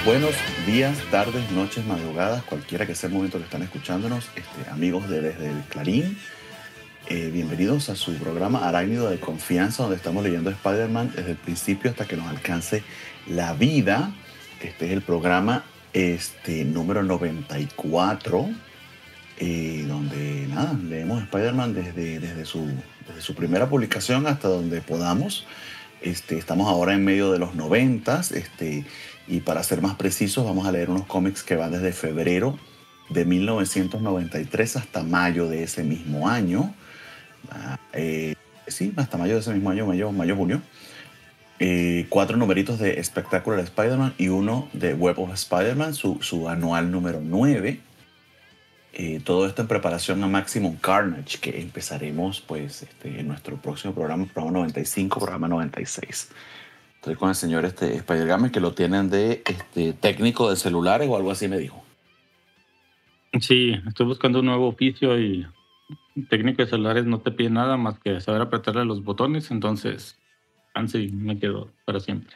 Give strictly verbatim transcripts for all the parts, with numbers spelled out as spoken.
Buenos días, tardes, noches, madrugadas, cualquiera que sea el momento que están escuchándonos, este, amigos de Desde el Clarín, eh, bienvenidos a su programa Arácnido de Confianza, donde estamos leyendo Spider-Man desde el principio hasta que nos alcance la vida. Este es el programa este, número noventa y cuatro, eh, donde nada, leemos Spider-Man desde, desde, su, desde su primera publicación hasta donde podamos. Este, estamos ahora en medio de los noventas, este, y para ser más precisos vamos a leer unos cómics que van desde febrero de mil novecientos noventa y tres hasta mayo de ese mismo año. Ah, eh, sí, hasta mayo de ese mismo año, mayo, mayo junio. Eh, cuatro numeritos de Spectacular Spider-Man y uno de Web of Spider-Man, su, su anual número nueve. Eh, todo esto en preparación a Maximum Carnage, que empezaremos pues este, en nuestro próximo programa, programa noventa y cinco, programa noventa y seis. Estoy con el señor este, Spider-Game, que lo tienen de este, técnico de celulares o algo así, me dijo. Sí, estoy buscando un nuevo oficio y técnico de celulares no te pide nada más que saber apretarle los botones, entonces así me quedo para siempre.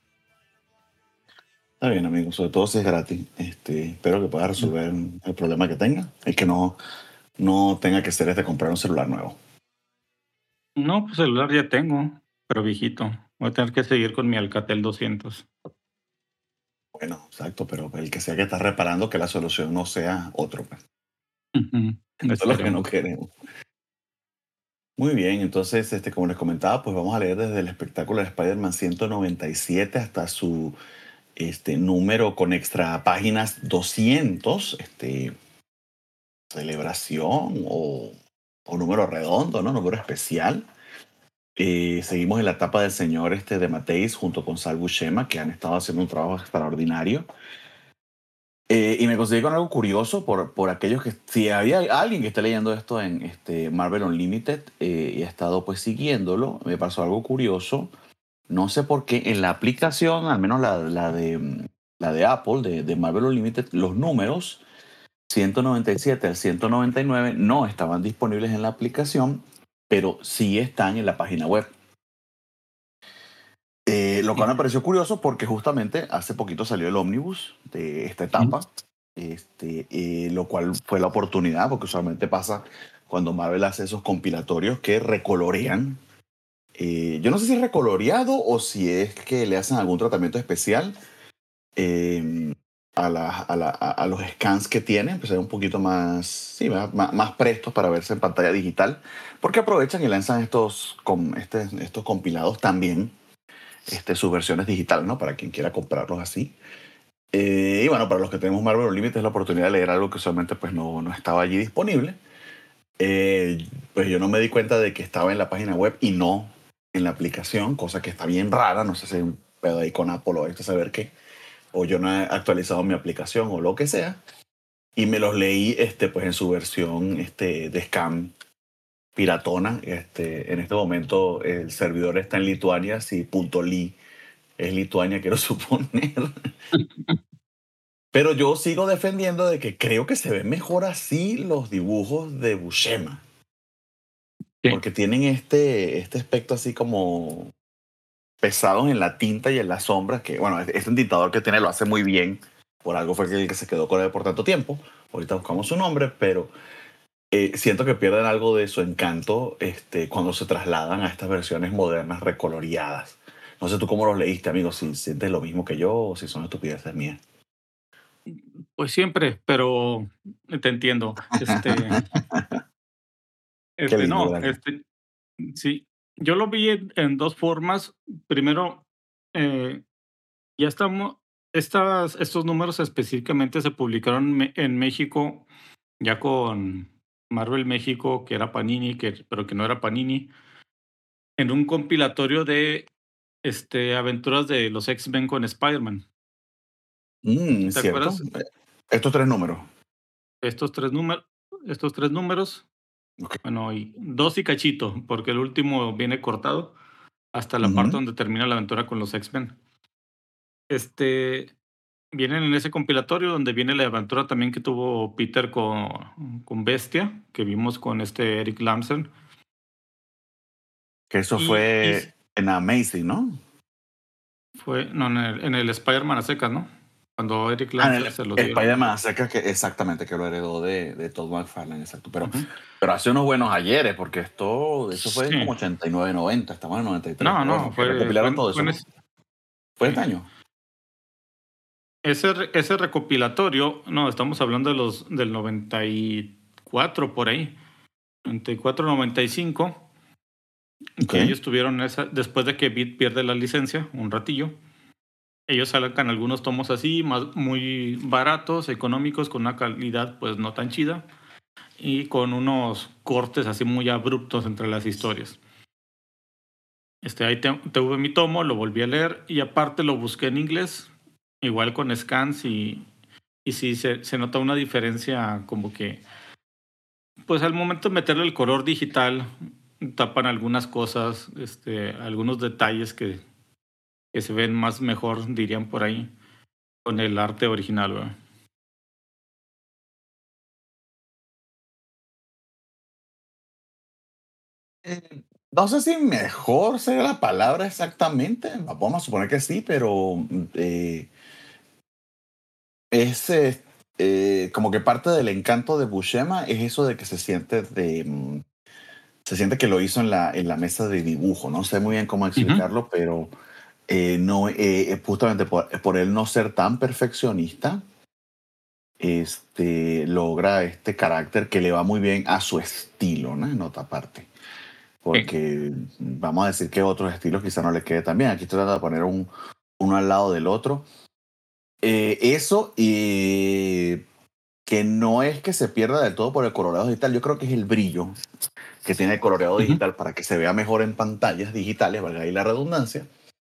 Está bien, amigo, sobre todo si es gratis. Este, espero que pueda resolver el problema que tenga, el que no, no tenga que ser este comprar un celular nuevo. No, pues celular ya tengo, pero viejito. Voy a tener que seguir con mi Alcatel doscientos. Bueno, exacto, pero el que sea que está reparando, que la solución no sea otro, pues. Ujú, Eso es lo que no esperemos. queremos. Muy bien, entonces, este, como les comentaba, pues vamos a leer desde el espectáculo de Spider-Man ciento noventa y siete hasta su este, número con extra páginas doscientos, este, celebración o, o número redondo, ¿no? Número especial. Eh, seguimos en la etapa del señor este, de Mateis junto con Sal Buscema, que han estado haciendo un trabajo extraordinario. Eh, y me conseguí con algo curioso por, por aquellos que, si había alguien que esté leyendo esto en este, Marvel Unlimited eh, y ha estado pues siguiéndolo, me pasó algo curioso. No sé por qué en la aplicación, al menos la, la, de, la de Apple, de, de Marvel Unlimited, los números ciento noventa y siete al ciento noventa y nueve no estaban disponibles en la aplicación, pero sí están en la página web. Eh, lo cual me pareció curioso porque justamente hace poquito salió el ómnibus de esta etapa, este, eh, lo cual fue la oportunidad, porque usualmente pasa cuando Marvel hace esos compilatorios que recolorean. Eh, yo no sé si es recoloreado o si es que le hacen algún tratamiento especial eh, a, la, a, la, a, los scans que tienen, pues ser un poquito más, sí, más, más prestos para verse en pantalla digital, porque aprovechan y lanzan estos, com, este, estos compilados también. Este, sus versiones digitales, ¿no? Para quien quiera comprarlos así. Eh, y bueno, para los que tenemos Marvel Unlimited es la oportunidad de leer algo que usualmente pues, no, no estaba allí disponible. Eh, pues yo no me di cuenta de que estaba en la página web y no en la aplicación, cosa que está bien rara. No sé si hay un pedo ahí con Apple o esto, saber qué. O yo no he actualizado mi aplicación o lo que sea. Y me los leí este, pues, en su versión este, de scan piratona. Este, en este momento el servidor está en Lituania, si .li es Lituania, quiero suponer. Pero yo sigo defendiendo de que creo que se ven mejor así los dibujos de Buscema. Sí. Porque tienen este, este aspecto así como pesados en la tinta y en las sombras, que bueno, este entintador que tiene lo hace muy bien. Por algo fue el que se quedó con él por tanto tiempo. Ahorita buscamos su nombre, pero eh, siento que pierden algo de su encanto este, cuando se trasladan a estas versiones modernas recoloreadas. No sé tú cómo los leíste, amigo, si sientes lo mismo que yo o si son estupideces mías. Pues siempre, pero te entiendo. Este, Qué este, lindo, no, gracias. este, sí. Yo lo vi en, en dos formas. Primero, eh, ya estamos, estas, estos números específicamente se publicaron en Me- en México ya con Marvel México, que era Panini, que, pero que no era Panini, en un compilatorio de este, aventuras de los X-Men con Spider-Man. Mm, es ¿Te cierto. acuerdas? Eh, Estos tres números. Estos tres números, estos tres números, Ok. bueno, y dos y cachito, porque el último viene cortado hasta la parte Ujú. donde termina la aventura con los X-Men. Este, vienen en ese compilatorio donde viene la aventura también que tuvo Peter con, con Bestia, que vimos con este Eric Lamson. Que eso Y, y fue en Amazing, ¿no? fue, no, en el, en el Spider-Man a secas, ¿no? cuando Eric Ah, en Lanza el se lo dieron. Spider-Man acerca que exactamente, que lo heredó de, de Todd McFarlane, exacto. Pero, Ujú. pero hace unos buenos ayeres, porque esto, eso fue en como Sí. ochenta y nueve, noventa, estamos en noventa y tres. No, Pero no, bueno, que fue fue recopilaron en todo fue eso, en ¿no? ese Fue este sí. año. Ese re ese recopilatorio, no, estamos hablando de los del noventa y cuatro por ahí, noventa y cuatro, noventa y cinco, Ok. que ellos tuvieron esa después de que Beat pierde la licencia un ratillo, ellos sacan algunos tomos así, más muy baratos, económicos, con una calidad, pues, no tan chida, y con unos cortes así muy abruptos entre las historias. Este, ahí te tuve mi tomo, lo volví a leer y aparte lo busqué en inglés, igual con scans y y sí se se nota una diferencia como que, pues, al momento de meterle el color digital, tapan algunas cosas, este, algunos detalles que que se ven más mejor, dirían por ahí, con el arte original, ¿verdad? Eh, no sé si mejor sería la palabra exactamente, vamos a suponer que sí, pero mm, eh, es eh, eh, como que parte del encanto de Buscema es eso de que se siente de, mm, se siente que lo hizo en la, en la mesa de dibujo. No sé muy bien cómo Ujú, explicarlo, pero eh, no, eh, eh, justamente por, por él no ser tan perfeccionista, este, logra este carácter que le va muy bien a su estilo, ¿no? En otra parte. sí, Porque vamos a decir que otros estilos quizá no le quede tan bien. Aquí estoy tratando de poner un, uno al lado del otro. Eh, eso y que no es que se pierda del todo por el coloreado digital, yo creo que es el brillo que tiene el coloreado ujú, digital para que se vea mejor en pantallas digitales, valga ahí la redundancia,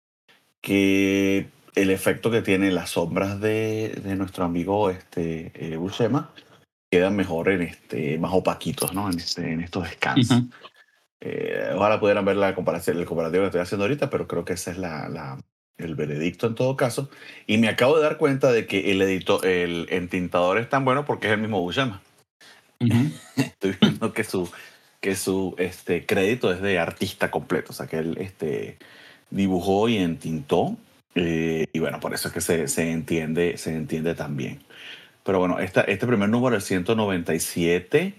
que el efecto que tienen las sombras de, de nuestro amigo este, eh, Buscema quedan mejor en este, más opaquitos, ¿no? En, este, en estos scans. ujú, Eh, ojalá pudieran ver la comparación, el comparativo que estoy haciendo ahorita, pero creo que ese es la, la- el veredicto en todo caso. Y me acabo de dar cuenta de que el editor, el entintador es tan bueno porque es el mismo Buscema. ujú. Estoy viendo que su, que su este, crédito es de artista completo, o sea que él este, dibujó y entintó. Eh, y bueno, por eso es que se, se entiende, se entiende también. Pero bueno, esta, este primer número, el ciento noventa y siete,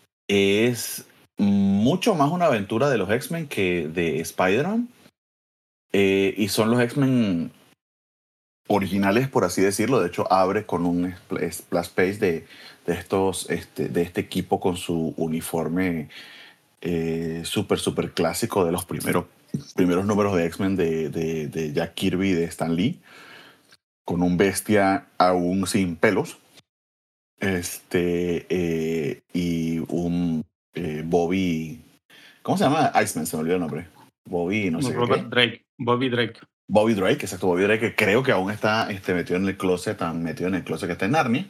es mucho más una aventura de los X-Men que de Spider-Man. Eh, y son los X-Men originales, por así decirlo. De hecho, abre con un spl- splash page de, de, estos, este, de este equipo con su uniforme eh, súper, súper clásico de los primeros, primeros números de X-Men de, de, de Jack Kirby y de Stan Lee, con un bestia aún sin pelos. Este, eh, y un eh, Bobby. ¿Cómo se llama? Iceman, se me olvidó el nombre. Bobby, no sé qué Robert qué. Drake, Bobby Drake. Bobby Drake, exacto, Bobby Drake, que creo que aún está este, metido en el closet, tan metido en el closet que está en Narnia.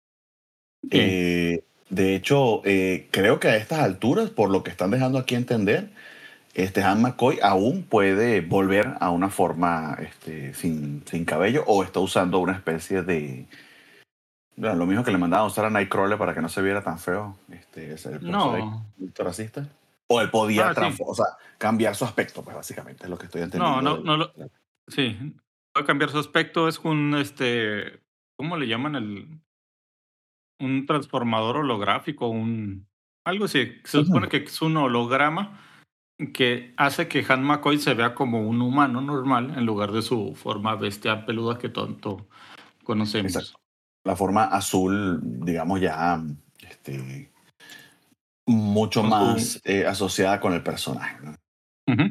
Sí. Eh, de hecho, eh, creo que a estas alturas, por lo que están dejando aquí entender, este Han McCoy aún puede volver a una forma este, sin, sin cabello o está usando una especie de. Bueno, lo mismo que le mandaban a usar a Nightcrawler para que no se viera tan feo, este, ese, el profesor ahí, No, racista. O él podía ah, sí. transformar, o sea, cambiar su aspecto, pues básicamente es lo que estoy No, entendiendo no, del. no lo sí, va a cambiar su aspecto, es un, este, ¿cómo le llaman? El un transformador holográfico, un algo así. Se supone Ujú. que es un holograma que hace que Han McCoy se vea como un humano normal, en lugar de su forma bestia peluda que tanto conocemos. Exacto. La forma azul, digamos ya, este, mucho Con su más eh, asociada con el personaje, ¿no? ujú,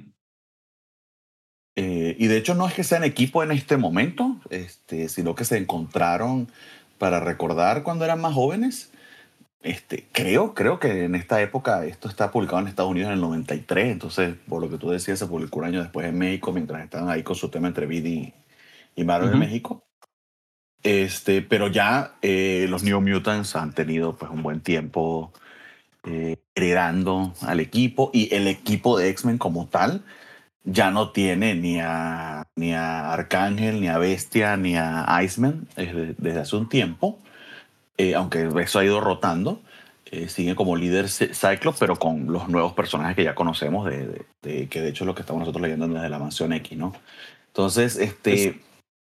Eh, y de hecho no es que sean equipo en este momento, este, sino que se encontraron para recordar cuando eran más jóvenes. Este, creo, creo que en esta época esto está publicado en Estados Unidos en el noventa y tres, entonces por lo que tú decías se publicó un año después en México mientras estaban ahí con su tema entre Vid y, y Marvel en ujú, México. Este, pero ya eh, los New Mutants han tenido pues un buen tiempo eh, heredando al equipo y el equipo de X-Men como tal ya no tiene ni a, ni a Arcángel, ni a Bestia, ni a Iceman desde, desde hace un tiempo, eh, aunque eso ha ido rotando. Eh, sigue como líder Cy- Cyclops, pero con los nuevos personajes que ya conocemos, de, de- de- que de hecho es lo que estamos nosotros leyendo desde la Mansión X, ¿no? Entonces, es este,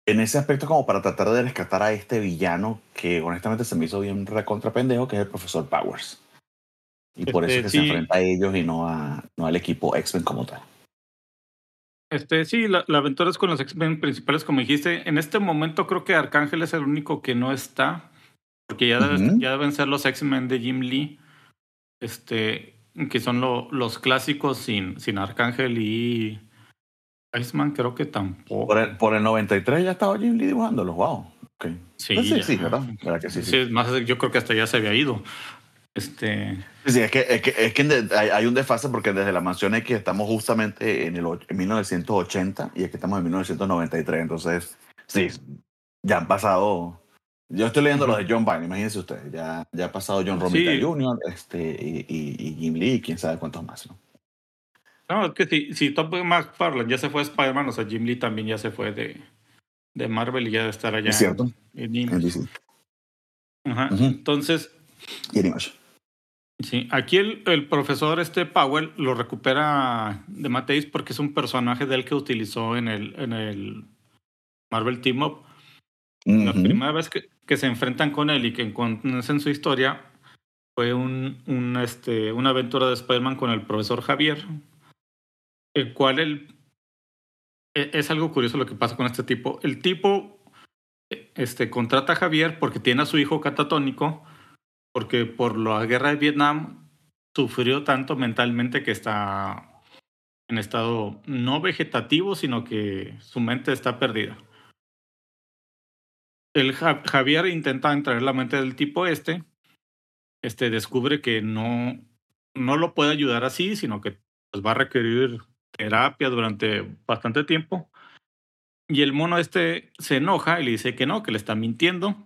en ese aspecto como para tratar de rescatar a este villano que honestamente se me hizo bien recontra pendejo, que es el profesor Powers. Y por eso es Este, que se sí, enfrenta a ellos y no, a, no al equipo X-Men como tal. este, sí, la, la aventura es con los X-Men principales, como dijiste. En este momento creo que Arcángel es el único que no está, porque ya, debe- Ujú. ya deben ser los X-Men de Jim Lee, este, que son lo- los clásicos sin, sin Arcángel y Iceman, creo que Por tampoco. el, por el noventa y tres ya estaba Jim Lee dibujándolos, wow. Okay. Pues Sí, sí, sí, ya. ¿verdad? ¿Verdad que sí, Sí, sí? es más, yo creo que hasta ya se había ido. Este, Sí, sí, es que, es que, es que de- hay, hay un desfase porque desde la Mansión X estamos justamente en, el, och- en mil novecientos ochenta y aquí estamos en mil novecientos noventa y tres. Entonces, sí, ya han pasado. Yo estoy leyendo ujú. los de John Byrne, imagínense ustedes. Ya, ya ha pasado John Romita Sí, junior Este, y, y, y Jim Lee, y quién sabe cuántos más, ¿no? no, es que si, si Top McFarlane ya se fue a Spider-Man, o sea, Jim Lee también ya se fue de, de Marvel y ya de estar Es allá cierto, en, en en Image. D C. Ajá. Ujú. Entonces, Y en Image. sí, aquí el, el profesor este Powell lo recupera de Mateis porque es un personaje de él que utilizó en el, en el Marvel Team Up. La Ujú. primera vez que, que se enfrentan con él y que conocen su historia fue un, un, este, una aventura de Spider-Man con el profesor Javier, el cual él, e- es algo curioso lo que pasa con este tipo. El tipo e- este, contrata a Javier porque tiene a su hijo catatónico, porque por la guerra de Vietnam sufrió tanto mentalmente que está en estado no vegetativo, sino que su mente está perdida. El Ja- Javier intenta entrar en la mente del tipo este, este descubre que no, no lo puede ayudar así, sino que pues, va a requerir terapia durante bastante tiempo. Y el mono este se enoja y le dice que no, que le está mintiendo.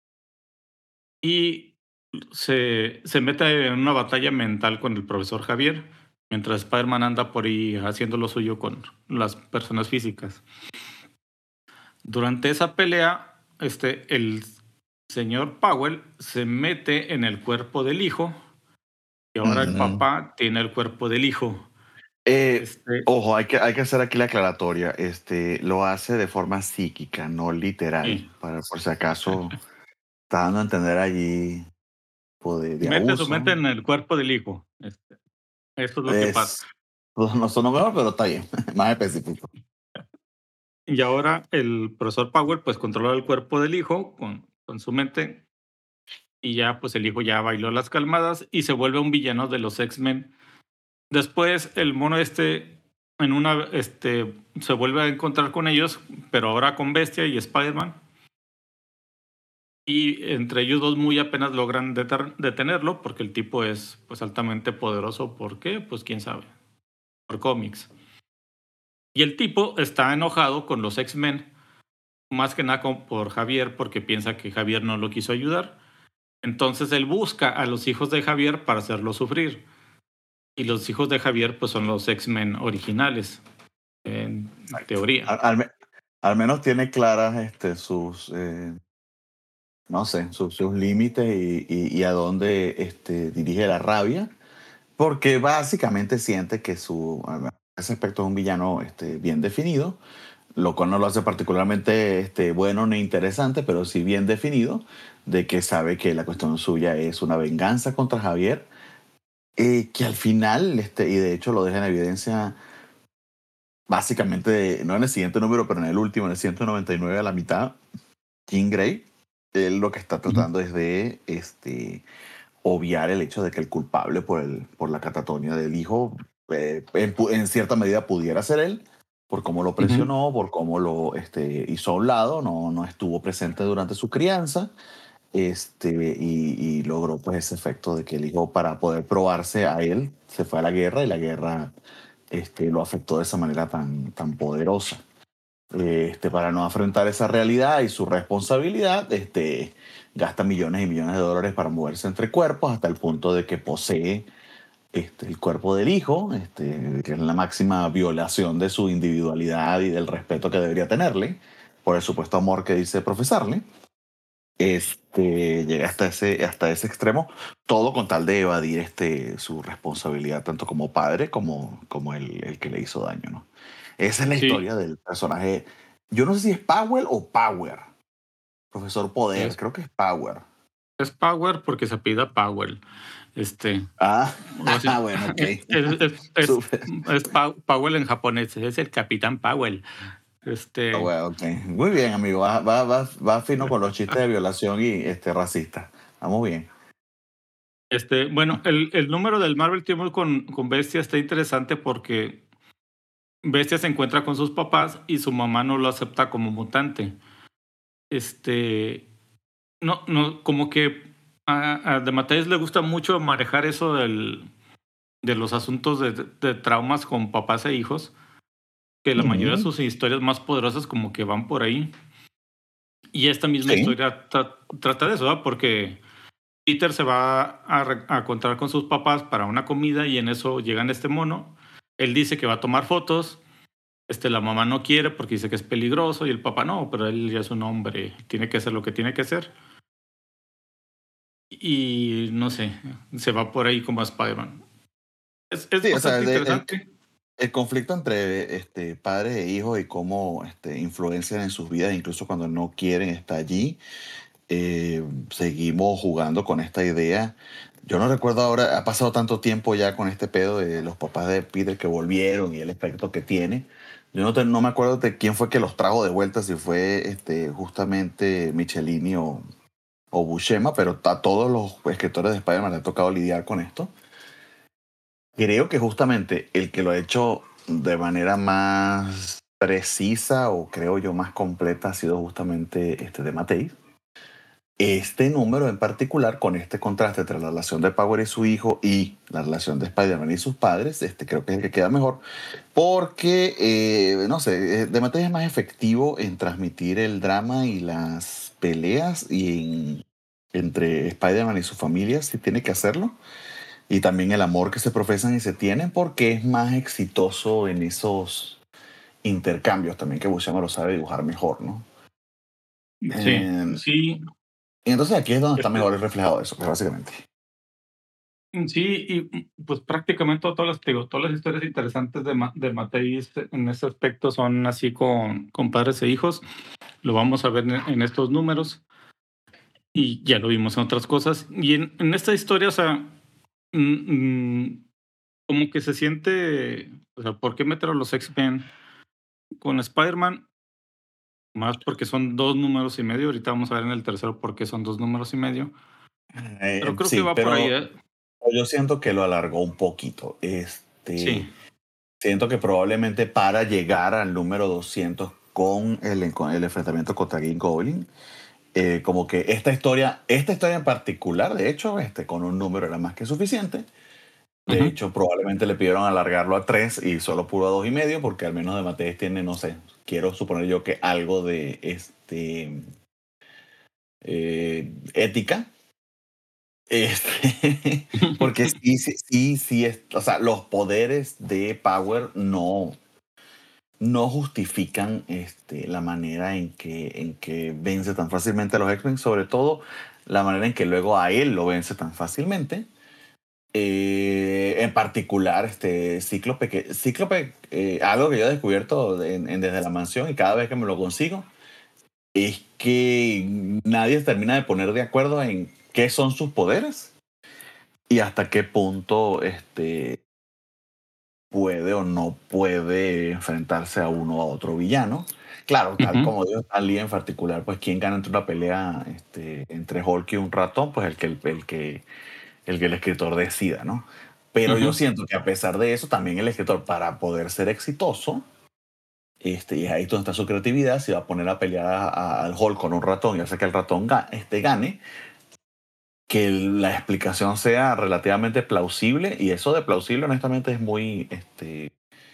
Y se, se mete en una batalla mental con el profesor Javier, mientras Spider-Man anda por ahí haciendo lo suyo con las personas físicas. Durante esa pelea, este, el señor Powell se mete en el cuerpo del hijo y ahora el Ujú. papá tiene el cuerpo del hijo. Eh, Este, ojo, hay que, hay que hacer aquí la aclaratoria. Este, lo hace de forma psíquica, no literal. sí, Para, por si acaso está dando a entender allí tipo de, de mete su mente abuso. en el cuerpo del hijo. Este, eso es lo que pasa. Es, pues, no sonó mejor, pero está bien. Más específico. Y ahora el profesor Powell pues controla el cuerpo del hijo con, con su mente y ya pues el hijo ya bailó las calmadas y se vuelve un villano de los X-Men. Después el mono este en una este se vuelve a encontrar con ellos, pero ahora con Bestia y Spider-Man. Y entre ellos dos muy apenas logran deter- detenerlo porque el tipo es pues altamente poderoso. ¿Por qué? Pues quién sabe. Por cómics. Y el tipo está enojado con los X-Men, más que nada con- por Javier, porque piensa que Javier no lo quiso ayudar. Entonces él busca a los hijos de Javier para hacerlo sufrir. Y los hijos de Javier pues son los X-Men originales, en Exacto. teoría. Al, al me- al menos tiene claras este, sus, eh, no sé, sus, sus límites y, y- y a dónde este, dirige la rabia, porque básicamente siente que su, a- ese aspecto es un villano este, bien definido, lo cual no lo hace particularmente este, bueno ni interesante, pero sí bien definido, de que sabe que la cuestión suya es una venganza contra Javier, eh, que al final, este, y de hecho lo deja en evidencia básicamente, no en el siguiente número, pero en el último, en el ciento noventa y nueve a la mitad, King Grey, él lo que está Ujú. tratando es de este, obviar el hecho de que el culpable por, el, por la catatonia del hijo, eh, en, pu- en cierta medida pudiera ser él, por cómo lo Ujú. presionó, por cómo lo este, hizo a un lado, no, no estuvo presente durante su crianza, este, y, y logró pues ese efecto de que el hijo, para poder probarse a él, se fue a la guerra y la guerra este, lo afectó de esa manera tan, tan poderosa. Este, para no afrontar esa realidad y su responsabilidad, este, gasta millones y millones de dólares para moverse entre cuerpos hasta el punto de que posee este, el cuerpo del hijo, este, que es la máxima violación de su individualidad y del respeto que debería tenerle, por el supuesto amor que dice profesarle. Este, llega hasta ese, hasta ese extremo, todo con tal de evadir este, su responsabilidad tanto como padre como, como el, el que le hizo daño, ¿no? Esa es la Sí, historia del personaje Yo no sé si es Powell o Power. Profesor Poder, Es, creo que es Power. es Power porque se apellida Powell. Este, Ah, o así, bueno, ok. es, es, es, Súper. es Pow- Powell en japonés, es el Capitán Powell. Ah, Este, bueno, ok. Muy bien, amigo. Va, va, va, va fino con los chistes de violación y este, racista. Vamos bien. este, bueno, el, el número del Marvel Team con, con Bestia está interesante porque Bestia se encuentra con sus papás y su mamá no lo acepta como mutante. Este, no, no, como que a, a De Matteis le gusta mucho manejar eso del, de los asuntos de, de traumas con papás e hijos, que la mayoría de Ujú. sus historias más poderosas como que van por ahí. Y esta misma Sí. historia tra- trata de eso, ¿verdad? Porque Peter se va a, re- a encontrar con sus papás para una comida y en eso llegan este mono. Él dice que va a tomar fotos. Este, la mamá no quiere porque dice que es peligroso y el papá no, pero él ya es un hombre, tiene que hacer lo que tiene que hacer. Y no sé, se va por ahí como Spider-Man. Es, es Sí, o sea, bastante de- el, interesante. el conflicto entre este, padres e hijos y cómo este, influencian en sus vidas, incluso cuando no quieren, está allí. Eh, seguimos jugando con esta idea. Yo no recuerdo ahora, ha pasado tanto tiempo ya con este pedo de los papás de Peter que volvieron y el efecto que tiene. Yo no, te- no me acuerdo de quién fue que los trajo de vuelta, si fue este, justamente Michelini o, o Buscema, pero a todos los escritores de Spider-Man les ha tocado lidiar con esto. Creo que justamente el que lo ha hecho de manera más precisa o creo yo más completa ha sido justamente este de Matei. Este número en particular, con este contraste entre la relación de Power y su hijo y la relación de Spider-Man y sus padres, este creo que es el que queda mejor, porque, eh, no sé, eh, DeMatteis es más efectivo en transmitir el drama y las peleas y en- entre Spider-Man y su familia, si tiene que hacerlo, y también el amor que se profesan y se tienen, porque es más exitoso en esos intercambios también, que Buscema lo sabe dibujar mejor, ¿no? Sí, Eh, sí, y entonces aquí es donde está este, mejor reflejado eso, pues básicamente. sí, y mm, pues prácticamente todas las, te digo, todas las historias interesantes de, Ma- de Matei en ese aspecto son así con, con padres e hijos. Lo vamos a ver en, en estos números y ya lo vimos en otras cosas. Y en, en esta historia, o sea, mm, mm, como que se siente, o sea, ¿por qué meter a los X-Men con Spider-Man? Más porque son dos números y medio. Ahorita vamos a ver en el tercero por qué son dos números y medio. Pero Eh, creo que sí, va por ahí, pero ¿eh? yo siento que lo alargó un poquito. Sí. Este, siento que probablemente para llegar al número doscientos con el, con el enfrentamiento contra Green Goblin, eh, como que esta historia, esta historia en particular, de hecho, este, con un número era más que suficiente. De Ujú. hecho, probablemente le pidieron alargarlo a tres y solo pudo a dos y medio, porque al menos de Mateus tiene, no sé, quiero suponer yo que algo de este, eh, ética. Este, porque sí, sí, sí, sí, es, o sea, los poderes de Power no, no justifican este, la manera en que, en que vence tan fácilmente a los X-Men, sobre todo la manera en que luego a él lo vence tan fácilmente. Eh, en particular, este Cíclope, que Cíclope, eh, algo que yo he descubierto en- en- desde la mansión y cada vez que me lo consigo, es que nadie termina de poner de acuerdo en qué son sus poderes y hasta qué punto este, puede o no puede enfrentarse a uno o a otro villano. Claro, tal Ujú. como dijo Stan Lee en particular, pues quién gana entre una pelea este, entre Hulk y un ratón, pues el que el, el que el que el escritor decida, ¿no? Pero yo Ujú. siento que a pesar de eso, también el escritor, para poder ser exitoso, este, y ahí donde está su creatividad, se va a poner a pelear a- a- al Hulk con un ratón y hace que el ratón ga- este, gane, que la explicación sea relativamente plausible, y eso de plausible honestamente es muy, este,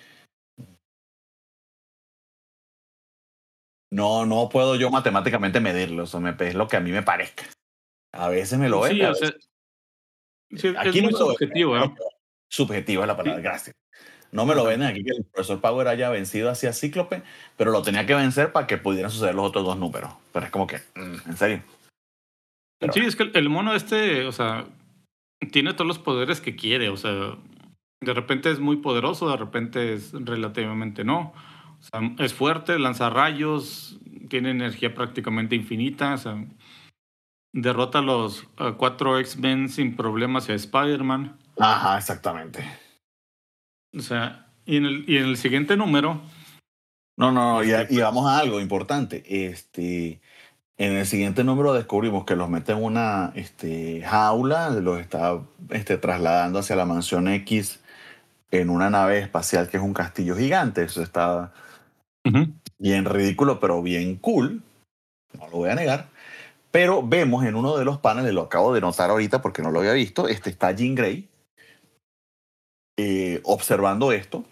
no, no puedo yo matemáticamente medirlo, eso me, es lo que a mí me parezca. A veces me lo Sí, vende, a o sea, veces. sí, es Aquí no muy me lo venden, subjetivo, pero ¿no? subjetiva es la palabra, Sí, gracias. No me lo ajá. venden aquí que el profesor Power haya vencido hacia Cíclope, pero lo tenía que vencer para que pudieran suceder los otros dos números. Pero es como que, mm, en serio. Pero Sí, bueno. es que el el mono este, o sea, tiene todos los poderes que quiere, o sea, de repente es muy poderoso, de repente es relativamente no. O sea, es fuerte, lanza rayos, tiene energía prácticamente infinita, o sea, derrota a los a cuatro X-Men sin problemas y a Spider-Man. Ajá, exactamente. O sea, y en el, y en el siguiente número, No, no, no, y, este, y pues, vamos a algo importante. Este, en el siguiente número descubrimos que los mete en una este, jaula, los está este, trasladando hacia la mansión X en una nave espacial que es un castillo gigante. Eso está ujú, bien ridículo, pero bien cool, no lo voy a negar. Pero vemos en uno de los paneles, lo acabo de notar ahorita porque no lo había visto, este, está Jean Grey eh, observando esto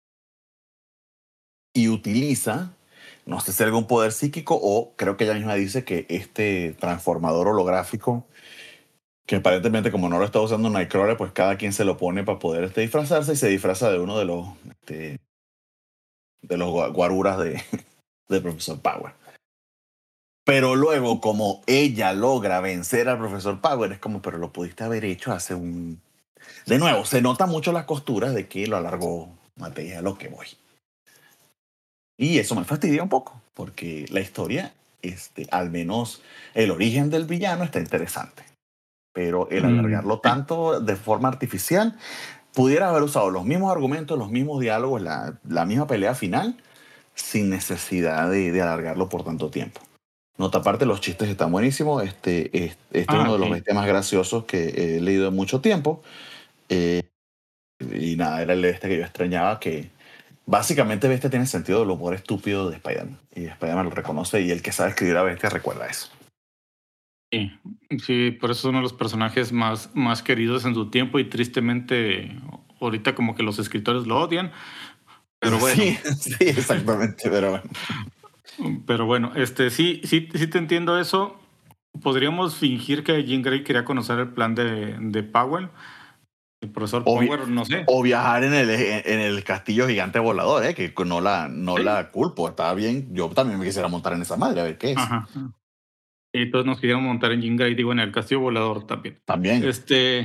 y utiliza, no sé si algún poder psíquico o creo que ella misma dice que este transformador holográfico, que aparentemente como no lo está usando Nightcrawler, pues cada quien se lo pone para poder este, disfrazarse y se disfraza de uno de los, este, de los gua- guaruras de, de Profesor Power. Pero luego, como ella logra vencer al Profesor Power, es como, pero lo pudiste haber hecho hace un... De nuevo, se nota mucho las costuras de que lo alargó Matei, a lo que voy. Y eso me fastidia un poco, porque la historia, este, al menos el origen del villano está interesante. Pero el mm, alargarlo sí. tanto de forma artificial, pudiera haber usado los mismos argumentos, los mismos diálogos, la, la misma pelea final, sin necesidad de, de alargarlo por tanto tiempo. Nota aparte, los chistes están buenísimos. Este, este, este es Ah, uno de los sí. bestias más graciosos que he leído en mucho tiempo. Eh, y nada, era el este que yo extrañaba, que básicamente Bestia tiene sentido del humor estúpido de Spider-Man. Y Spider-Man lo reconoce y el que sabe escribir a Bestia recuerda eso. Sí, sí, por eso es uno de los personajes más, más queridos en su tiempo y tristemente ahorita como que los escritores lo odian, pero Sí, bueno, sí, exactamente, pero bueno. pero bueno, este sí, sí, sí te entiendo eso. Podríamos fingir que Jean Grey quería conocer el plan de, de Powell, el profesor O, vi- Power, no sé. o viajar en el, en el castillo gigante volador, ¿eh? Que no la, no Sí. la culpo, está bien. Yo también me quisiera montar en esa madre, a ver qué es. Ajá. Y todos nos queríamos montar en Jean Grey, digo, en el castillo volador también. También. Este,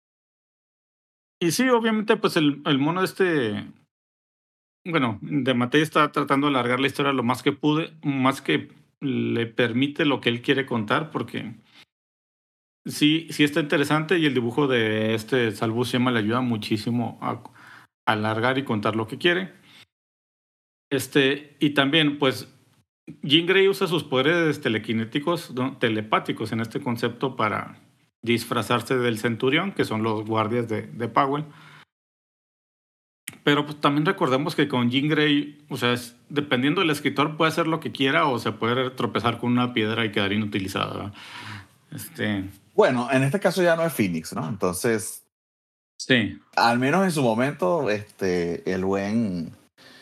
y sí, obviamente, pues el, el mono este, bueno, de Matei está tratando de alargar la historia lo más que pude, más que le permite lo que él quiere contar, porque sí, sí está interesante y el dibujo de este Sal Buscema le ayuda muchísimo a a alargar y contar lo que quiere. Este, y también, pues, Jean Grey usa sus poderes telequinéticos, no, telepáticos en este concepto para disfrazarse del Centurión, que son los guardias de, de Powell. Pero pues, también recordemos que con Jean Grey, o sea, es- dependiendo del escritor, puede hacer lo que quiera o se puede tropezar con una piedra y quedar inutilizada. ¿Verdad? Este, Bueno, en este caso ya no es Phoenix, ¿no? Entonces, sí, al menos en su momento, este, el buen,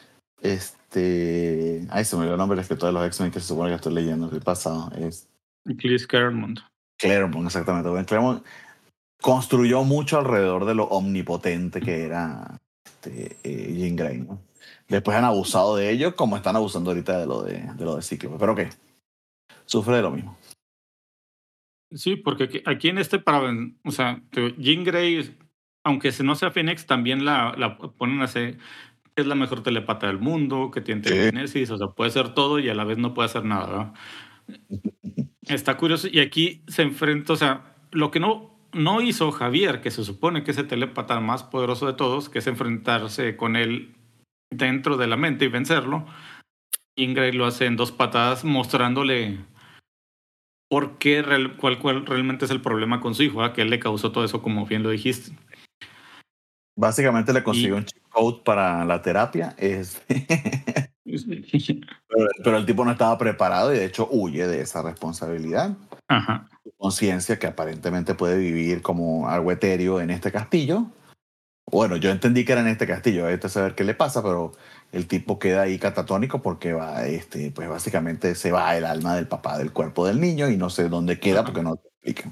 este, ay, se me olvidó el nombre del escritor de los X-Men que se supone que estoy leyendo, el pasado, es Chris Claremont. Claremont, exactamente. Buen Claremont construyó mucho alrededor de lo omnipotente que era este, eh, Jean Grey, ¿no? Después han abusado de ello, como están abusando ahorita de lo de, de lo de Cíclope. Pero ¿qué? Sufre de lo mismo. Sí, porque aquí, aquí en este, para, o sea, te- Jean Grey, aunque se no sea Phoenix, también la, la ponen a ser, es la mejor telepata del mundo, que tiene Sí. telequinesis, o sea, puede hacer todo y a la vez no puede hacer nada, ¿verdad? Está curioso, y aquí se enfrenta, o sea, lo que no, no hizo Javier, que se supone que es el telepata más poderoso de todos, que es enfrentarse con él dentro de la mente y vencerlo. Jean Grey lo hace en dos patadas, mostrándole por qué, real- cuál, cuál realmente es el problema con su hijo, ¿verdad? Que él le causó todo eso, como bien lo dijiste. Básicamente le consiguió Y un cheat code para la terapia, es, pero, pero el tipo no estaba preparado y de hecho huye de esa responsabilidad. ajá. Su conciencia, que aparentemente puede vivir como algo etéreo en este castillo. Bueno, yo entendí que era en este castillo, hay que saber qué le pasa, pero el tipo queda ahí catatónico porque va, este, pues básicamente se va el alma del papá del cuerpo del niño y no sé dónde queda Ajá. porque no lo explican.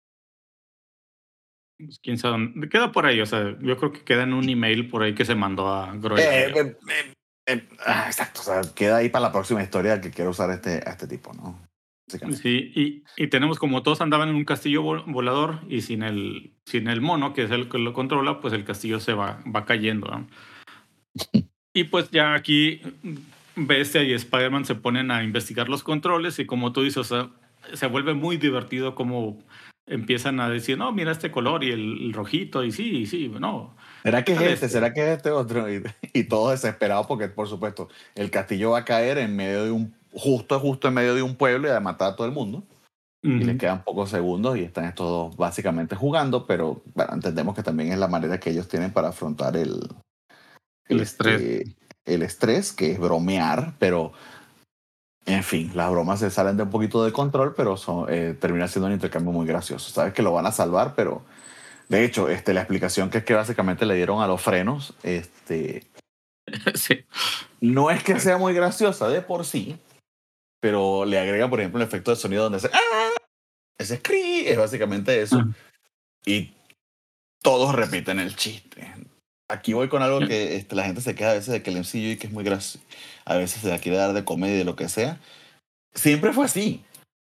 Pues, quién sabe dónde- queda por ahí, o sea, yo creo que queda en un email por ahí que se mandó a Eh, Groenlandia. eh, eh, eh, ah, exacto, o sea, queda ahí para la próxima historia que quiero usar este, a este tipo, ¿no? Básicamente. Sí, y, y tenemos como todos andaban en un castillo vol- volador y sin el, sin el mono, que es el que lo controla, pues el castillo se va, va cayendo, ¿no? Y pues ya aquí mm, Bestia y Spider-Man se ponen a investigar los controles y como tú dices, o sea, se vuelve muy divertido como empiezan a decir, no, mira este color y el, el rojito y sí, sí, no, ¿Será ¿qué que es tal este? este? ¿Será que es este otro? Y, y todos desesperados porque, por supuesto, el castillo va a caer en medio de un, justo, justo en medio de un pueblo y a matar a todo el mundo. Y les Ujú. quedan pocos segundos y están estos dos básicamente jugando, pero bueno, entendemos que también es la manera que ellos tienen para afrontar el, el, El estrés. este, el estrés, que es bromear, pero en fin, las bromas se salen de un poquito de control, pero son, eh, termina siendo un intercambio muy gracioso. Sabes que lo van a salvar, pero de hecho, este, la explicación que es que básicamente le dieron a los frenos, este, Sí. no es que sea muy graciosa de por sí, pero le agrega, por ejemplo, el efecto de sonido donde hace ¡ah! Ese scree, es básicamente eso. Ah, Y todos repiten el chiste. Aquí voy con algo ya. que este, la gente se queda a veces de que el M C U que es muy gracioso. A veces se la quiere dar de comedia y de lo que sea. Siempre fue así.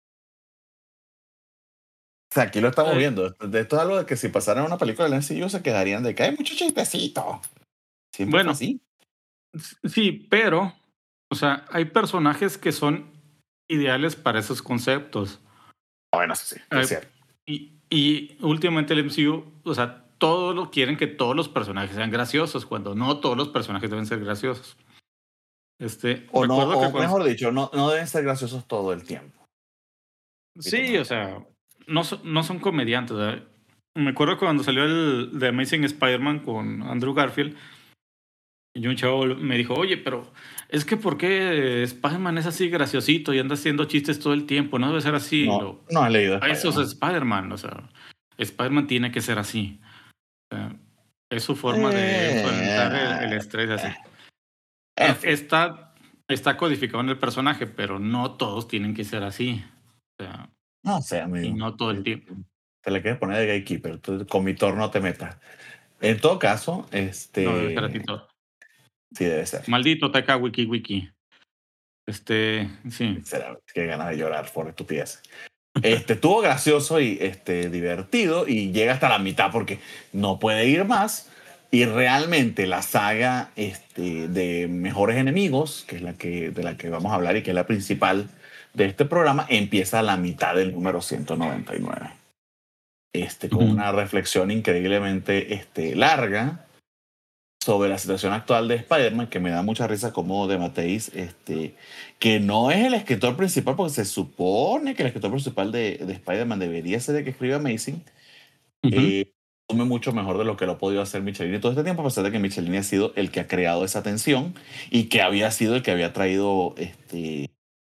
O sea, aquí lo estamos Eh, viendo. De esto es algo de que si pasaran una película del M C U se quedarían de que hay mucho chistecito. Siempre fue bueno, así. s- sí, pero, o sea, hay personajes que son ideales para esos conceptos. Ah, bueno, sí, sí, es Eh, cierto. y, y últimamente el M C U, o sea, todos lo quieren que todos los personajes sean graciosos, cuando no todos los personajes deben ser graciosos. Este, O no, recuerdo que o cuando... mejor dicho, no, no deben ser graciosos todo el tiempo. Un poquito Sí, más o de calma. sea, no, son- no son comediantes. ¿Verdad? Me acuerdo cuando salió el The Amazing Spider-Man con Andrew Garfield, y un chavo me dijo, oye, pero es que ¿por qué Spider-Man es así graciosito y anda haciendo chistes todo el tiempo? No debe ser así. Y No, lo, no has leído eso es Spider-Man. Spider-Man, o sea, Spider-Man tiene que ser así. O sea, es su forma de enfrentar el, el Eh, estrés así. en Eh, fin. Está, está codificado en el personaje, pero no todos tienen que ser así. O sea, No sé, y amigo. no todo el Eh, tiempo. Te le quieres poner de gatekeeper. Tú con mi torno no te metas. En todo caso, No debe ser así este, todo. sí debe ser. Maldito T K Wiki Wiki. Este, sí. Sinceramente, qué ganas de llorar por estupidez. Este, estuvo gracioso y este, divertido y llega hasta la mitad porque no puede ir más. Y realmente la saga este, de Mejores Enemigos, que es la que, de la que vamos a hablar y que es la principal de este programa, empieza a la mitad del número ciento noventa y nueve. Este, con Ujú, una reflexión increíblemente este, larga sobre la situación actual de Spider-Man, que me da mucha risa como de Mateis, este, que no es el escritor principal, porque se supone que el escritor principal de, de Spider-Man debería ser el que escribe Amazing, ujú, eh, asume mucho mejor de lo que lo ha podido hacer Michelini todo este tiempo, a pesar de que Michelini ha sido el que ha creado esa tensión y que había sido el que había traído este,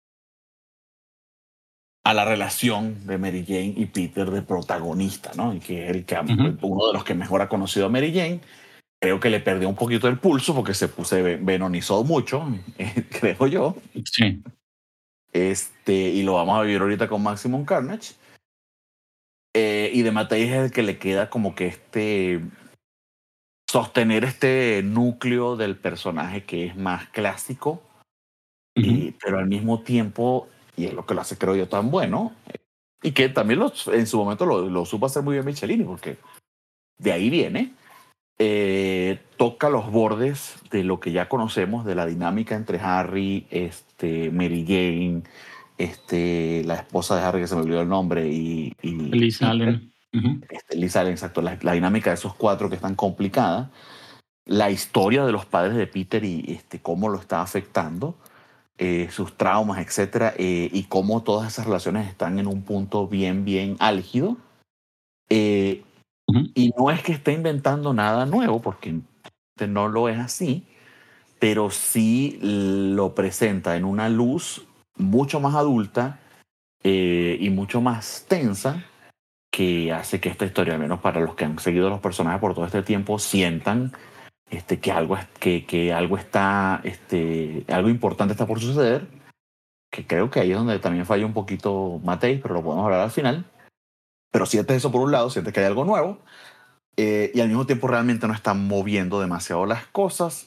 a la relación de Mary Jane y Peter de protagonista, ¿no? Y que es el que, ha- ujú. uno de los que mejor ha conocido a Mary Jane. Creo que le perdió un poquito el pulso porque se puse venonizó mucho, eh, creo yo. Sí. Este, y lo vamos a vivir ahorita con Maximum Carnage. Eh, y de Matei es el que le queda como que este sostener este núcleo del personaje que es más clásico, Ujú, y, pero al mismo tiempo, y es lo que lo hace creo yo tan bueno, y que también lo, en su momento lo, lo supo hacer muy bien Michelini, porque de ahí viene, eh, toca los bordes de lo que ya conocemos, de la dinámica entre Harry, este, Mary Jane, este, la esposa de Harry, que se me olvidó el nombre, y, y Liz Peter, Allen. Ujú, este, Liz Allen, exacto, la, la, dinámica de esos cuatro que es tan complicada, la historia de los padres de Peter y este, cómo lo está afectando, eh, sus traumas, etcétera, eh, y cómo todas esas relaciones están en un punto bien, bien álgido. Eh, ujú, y no es que esté inventando nada nuevo, porque no lo es así, pero sí lo presenta en una luz mucho más adulta eh, y mucho más tensa que hace que esta historia, al menos para los que han seguido los personajes por todo este tiempo, sientan este, que, algo, que, que algo está, este, algo importante está por suceder, que creo que ahí es donde también falla un poquito Matei, pero lo podemos hablar al final. Pero sientes eso por un lado, sientes que hay algo nuevo, eh, y al mismo tiempo realmente no están moviendo demasiado las cosas.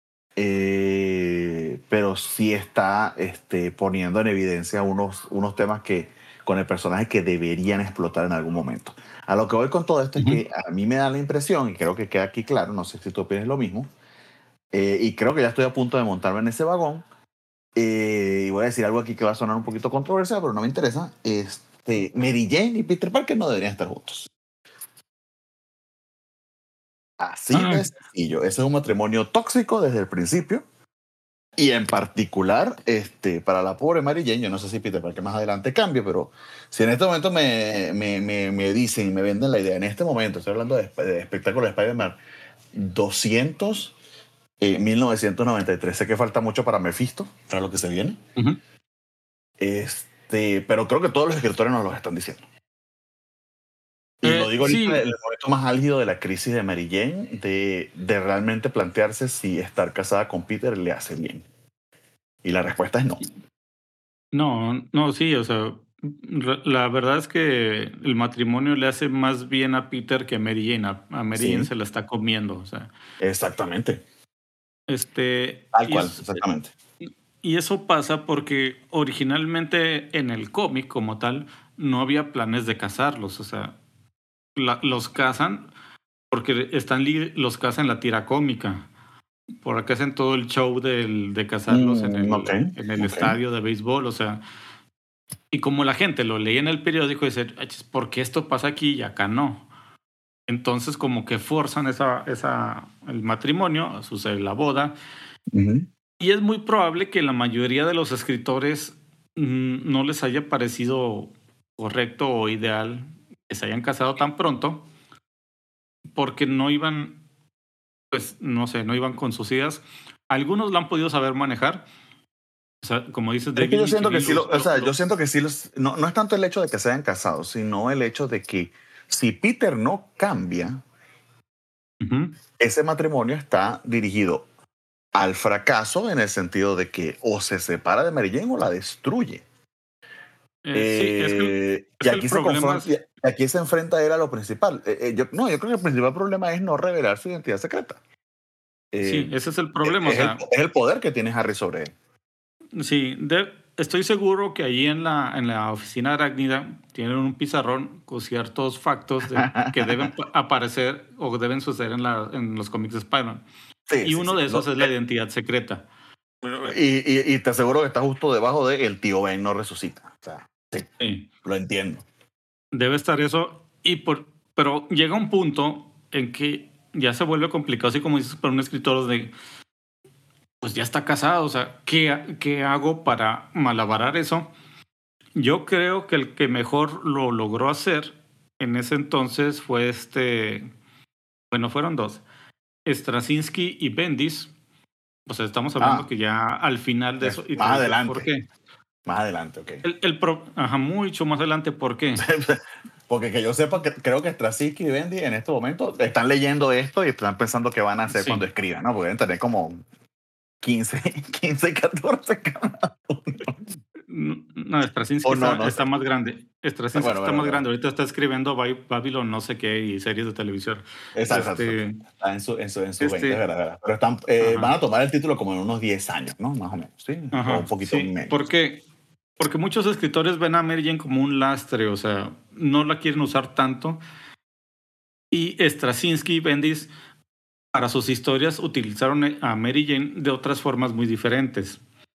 Eh, pero sí está este, poniendo en evidencia unos, unos temas que con el personaje que deberían explotar en algún momento. A lo que voy con todo esto es ujú. que a mí me da la impresión, y creo que queda aquí claro, no sé si tú opinas lo mismo, Eh, y creo que ya estoy a punto de montarme en ese vagón. Eh, y voy a decir algo aquí que va a sonar un poquito controversial, pero no me interesa. Este, Mary Jane y Peter Parker no deberían estar juntos. Así Ah, de sencillo. Ese es un matrimonio tóxico desde el principio. Y en particular, este, para la pobre Mary Jane, yo no sé si Peter Parker más adelante cambie, pero si en este momento me, me, me, me dicen y me venden la idea, en este momento, estoy hablando de, de espectáculo de Spider-Man doscientos, eh, mil novecientos noventa y tres, sé que falta mucho para Mephisto, para lo que se viene, ujú. este, pero creo que todos los escritores nos lo están diciendo. Y lo Eh, digo ahorita, sí, el momento más álgido de la crisis de Mary Jane, de, de realmente plantearse si estar casada con Peter le hace bien. Y la respuesta es no. no, no, sí, o sea, re- la verdad es que el matrimonio le hace más bien a Peter que a Mary Jane. A, a Mary Jane Sí, se la está comiendo, o sea, exactamente. este, Tal y, cual, es- exactamente. y y eso pasa porque originalmente en el cómic como tal no había planes de casarlos, o sea, la- los casan porque Stan Lee los casa en la tira cómica. Por acá hacen todo el show del, de casarlos en Mm, ok, el, en el ok. estadio de béisbol, o sea, y como la gente lo leía en el periódico, dice, "Ay, ¿por qué esto pasa aquí y acá no?" Entonces como que forzan esa, esa, el matrimonio, sucede la boda, Ujú. y es muy probable que la mayoría de los escritores mm, no les haya parecido correcto o ideal que se hayan casado tan pronto, porque no iban, pues no sé, no iban con sus ideas. Algunos la han podido saber manejar. O sea, como dices, Pero es que David yo siento que Michelin sí, lo, los o lo sea, yo lo siento que sí, los, no, no es tanto el hecho de que se hayan casado, sino el hecho de que si Peter no cambia, ujú. ese matrimonio está dirigido al fracaso en el sentido de que o se separa de Mary Jane o la destruye. Eh, sí, es que el Eh, y es que el aquí se problema confronta, es y aquí se enfrenta él a lo principal. Eh, eh, yo, no, yo creo que el principal problema es no revelar su identidad secreta. sí, Eh, ese es el es, problema, o es el, sea, es el poder que tiene Harry sobre él. sí, de estoy seguro que allí en la en la oficina arácnida tienen un pizarrón con ciertos factos de que deben pa aparecer o deben suceder en la en los cómics de Spider-Man, Sí, y sí, uno sí. de Lo- esos es la eh, identidad secreta. y, y- y te aseguro que está justo debajo de el tío Ben no resucita. O sea, sí, Sí, lo entiendo. debe estar eso, y por pero llega un punto en que ya se vuelve complicado, así como dices, para un escritor de pues ya está casado, o sea, ¿qué, qué hago para malabarar eso? Yo creo que el que mejor lo logró hacer en ese entonces fue este, bueno, fueron dos, Straczynski y Bendis. O sea, estamos hablando Ah, que ya al final de eso, es y te más voy a decir por adelante. qué. Más adelante, ok. El, el pro, ajá, mucho más adelante, ¿por qué? Porque que yo sepa, que creo que Straczynski y Bendy en estos momentos están leyendo esto y están pensando qué van a hacer cuando Sí. escriban, ¿no? Porque deben tener como quince, quince, catorce cada uno. N- No, Straczynski O no, está, no sé. está más grande. Straczynski Bueno, está bueno, más bueno. grande. Ahorita está escribiendo Ba- Babylon no sé qué y series de televisión. Exacto, exacto, Este, exacto. Está en su, en su, en sus veinte, es este, verdad, verdad. Pero están, eh, van ajá. a tomar el título como en unos diez años, ¿no? Más o menos, ¿sí? O un Ajá, poquito sí, menos. porque porque muchos escritores ven a Mary Jane como un lastre, o sea, no la quieren usar tanto. Y Straczynski y Bendis, para sus historias, utilizaron eh, a Mary Jane de otras formas muy diferentes.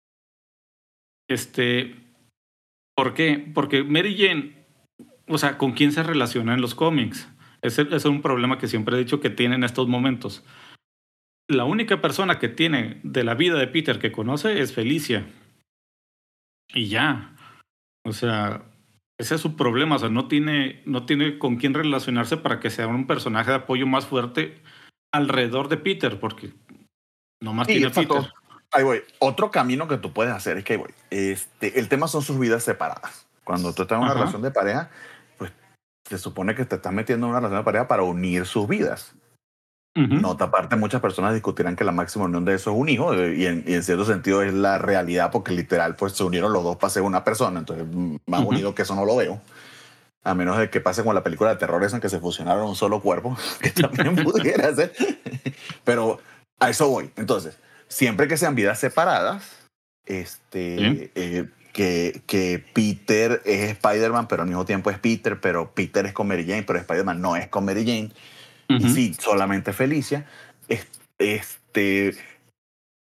Este, ¿por qué? Porque Mary Jane, o sea, ¿con quién se relaciona en los cómics? Ese, ese es un problema que siempre he dicho que tiene en estos momentos. La única persona que tiene de la vida de Peter que conoce es Felicia. Y ya. O sea, ese es su problema, o sea, no tiene, no tiene con quién relacionarse para que sea un personaje de apoyo más fuerte alrededor de Peter, porque nomás Sí, tiene a exacto. Peter. Ahí voy. Otro camino que tú puedes hacer es que, ahí voy. Este, el tema son sus vidas separadas. Cuando tú estás en una Ajá. relación de pareja, pues se supone que te estás metiendo en una relación de pareja para unir sus vidas. Ujú, Nota aparte, muchas personas discutirán que la máxima unión de eso es un hijo, eh, y en, y en cierto sentido es la realidad, porque literal, pues se unieron los dos para ser una persona. Entonces, mm, más ujú. unido que eso no lo veo. A menos de que pase con la película de terror esa en que se fusionaron en un solo cuerpo, que también pudiera ser. Pero a eso voy. Entonces, siempre que sean vidas separadas, Sí. este, eh, que, que Peter es Spider-Man, pero al mismo tiempo es Peter, pero Peter es con Mary Jane, pero Spider-Man no es con Mary Jane. Y Ujú. sí, solamente Felicia. Es- Este,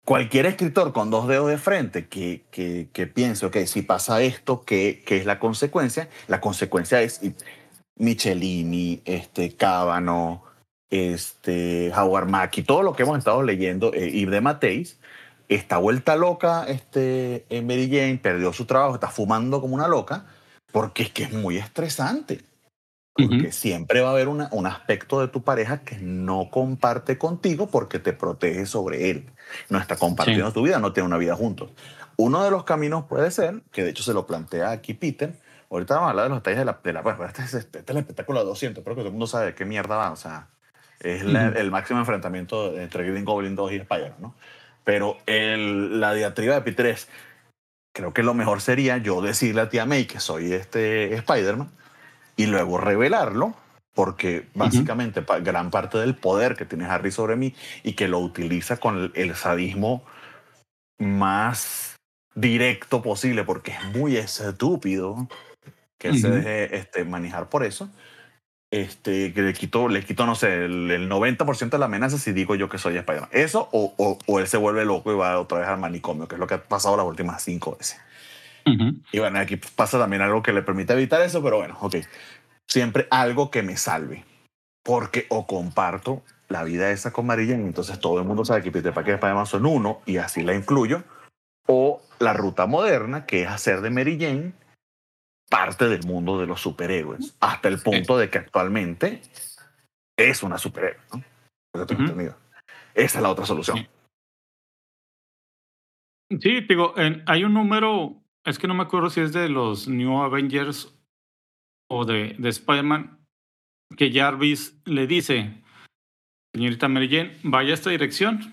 cualquier escritor con dos dedos de frente que, que, que piense, ok, si pasa esto, ¿qué, ¿qué es la consecuencia? La consecuencia es Michelini, este, Cábano, este, Howard Mackie, todo lo que hemos estado leyendo, eh, Yves de Matteis, está vuelta loca este, en Mary Jane, perdió su trabajo, está fumando como una loca, porque es que es muy estresante. Porque Ujú. siempre va a haber una, un aspecto de tu pareja que no comparte contigo porque te protege sobre él. No está Sí. compartiendo tu vida, no tiene una vida juntos. Uno de los caminos puede ser, que de hecho se lo plantea aquí Peter, ahorita vamos a hablar de los detalles de la... De la bueno, este, es, este, este es el espectáculo de doscientos, creo que todo el mundo sabe de qué mierda va, o sea, es la- Ujú. el máximo enfrentamiento entre Green Goblin dos y Spider-Man, ¿no? Pero el, la diatriba de Peter es, creo que lo mejor sería yo decirle a tía May que soy este Spider-Man y luego revelarlo, porque Ujú. básicamente pa- gran parte del poder que tiene Harry sobre mí y que lo utiliza con el, el sadismo más directo posible, porque es muy estúpido que él se Ujú. deje este, manejar por eso, este, que le quito, le quito, no sé, el, el noventa por ciento de la amenaza si digo yo que soy Spider-Man. Eso o, o, o él se vuelve loco y va otra vez al manicomio, que es lo que ha pasado las últimas cinco veces. Ujú. Y bueno, aquí pasa también algo que le permite evitar eso, pero bueno, ok. Siempre algo que me salve. Porque o comparto la vida esa con Mary Jane, entonces todo el mundo sabe que Peter Parker y Spider-Man son uno y así la incluyo, o la ruta moderna, que es hacer de Mary Jane parte del mundo de los superhéroes, hasta el Eh, punto de que actualmente es una superhéroe, ¿no? Eso tengo ujú. entendido. Esa es la otra solución. Sí. Sí, te digo, en hay un número, es que no me acuerdo si es de los New Avengers o de de Spider-Man, que Jarvis le dice: "Señorita Mary Jane, vaya a esta dirección",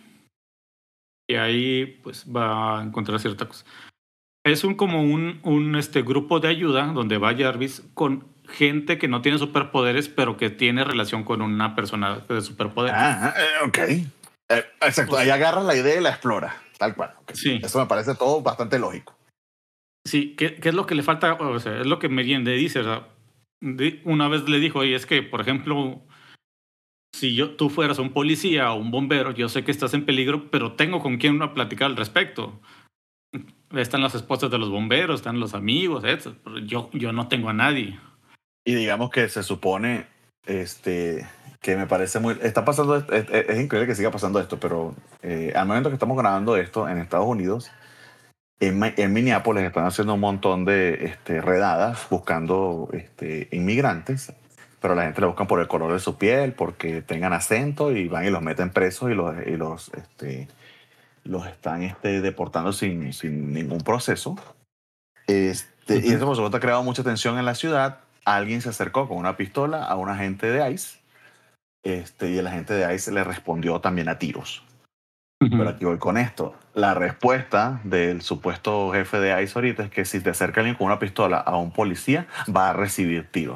y ahí, pues, va a encontrar cierta cosa. Es un como un un, este, grupo de ayuda donde va Jarvis con gente que no tiene superpoderes, pero que tiene relación con una persona de superpoderes. Ah, eh, ok. Eh, O exacto, ahí s agarras la idea y la exploras, tal cual. Okay. Sí, Eso me parece todo bastante lógico. sí, ¿qué qué es lo que le falta? O sea, es lo que Mary Jane le dice, o sea, di una vez le dijo: "Oye, es que, por ejemplo, si yo tú fueras un policía o un bombero, yo sé que estás en peligro, pero tengo con quién a platicar al respecto. Están las esposas de los bomberos, están los amigos, etcétera, pero yo yo no tengo a nadie". Y digamos que se supone, este, que me parece muy... Está pasando, es, es- es increíble que siga pasando esto, pero eh, al momento que estamos grabando esto en Estados Unidos, en, Ma- en Minneapolis están haciendo un montón de este, redadas buscando este, inmigrantes, pero la gente le buscan por el color de su piel, porque tengan acento y van y los meten presos y los, y los, este, los están este, deportando sin, sin ningún proceso. Este, y Ujú, eso, por supuesto, ha creado mucha tensión en la ciudad. Alguien se acercó con una pistola a un agente de ICE, este, y el agente de ICE le respondió también a tiros. Pero ujú. aquí voy con esto. La respuesta del supuesto jefe de ICE ahorita es que si te acerca alguien con una pistola a un policía, va a recibir tiros.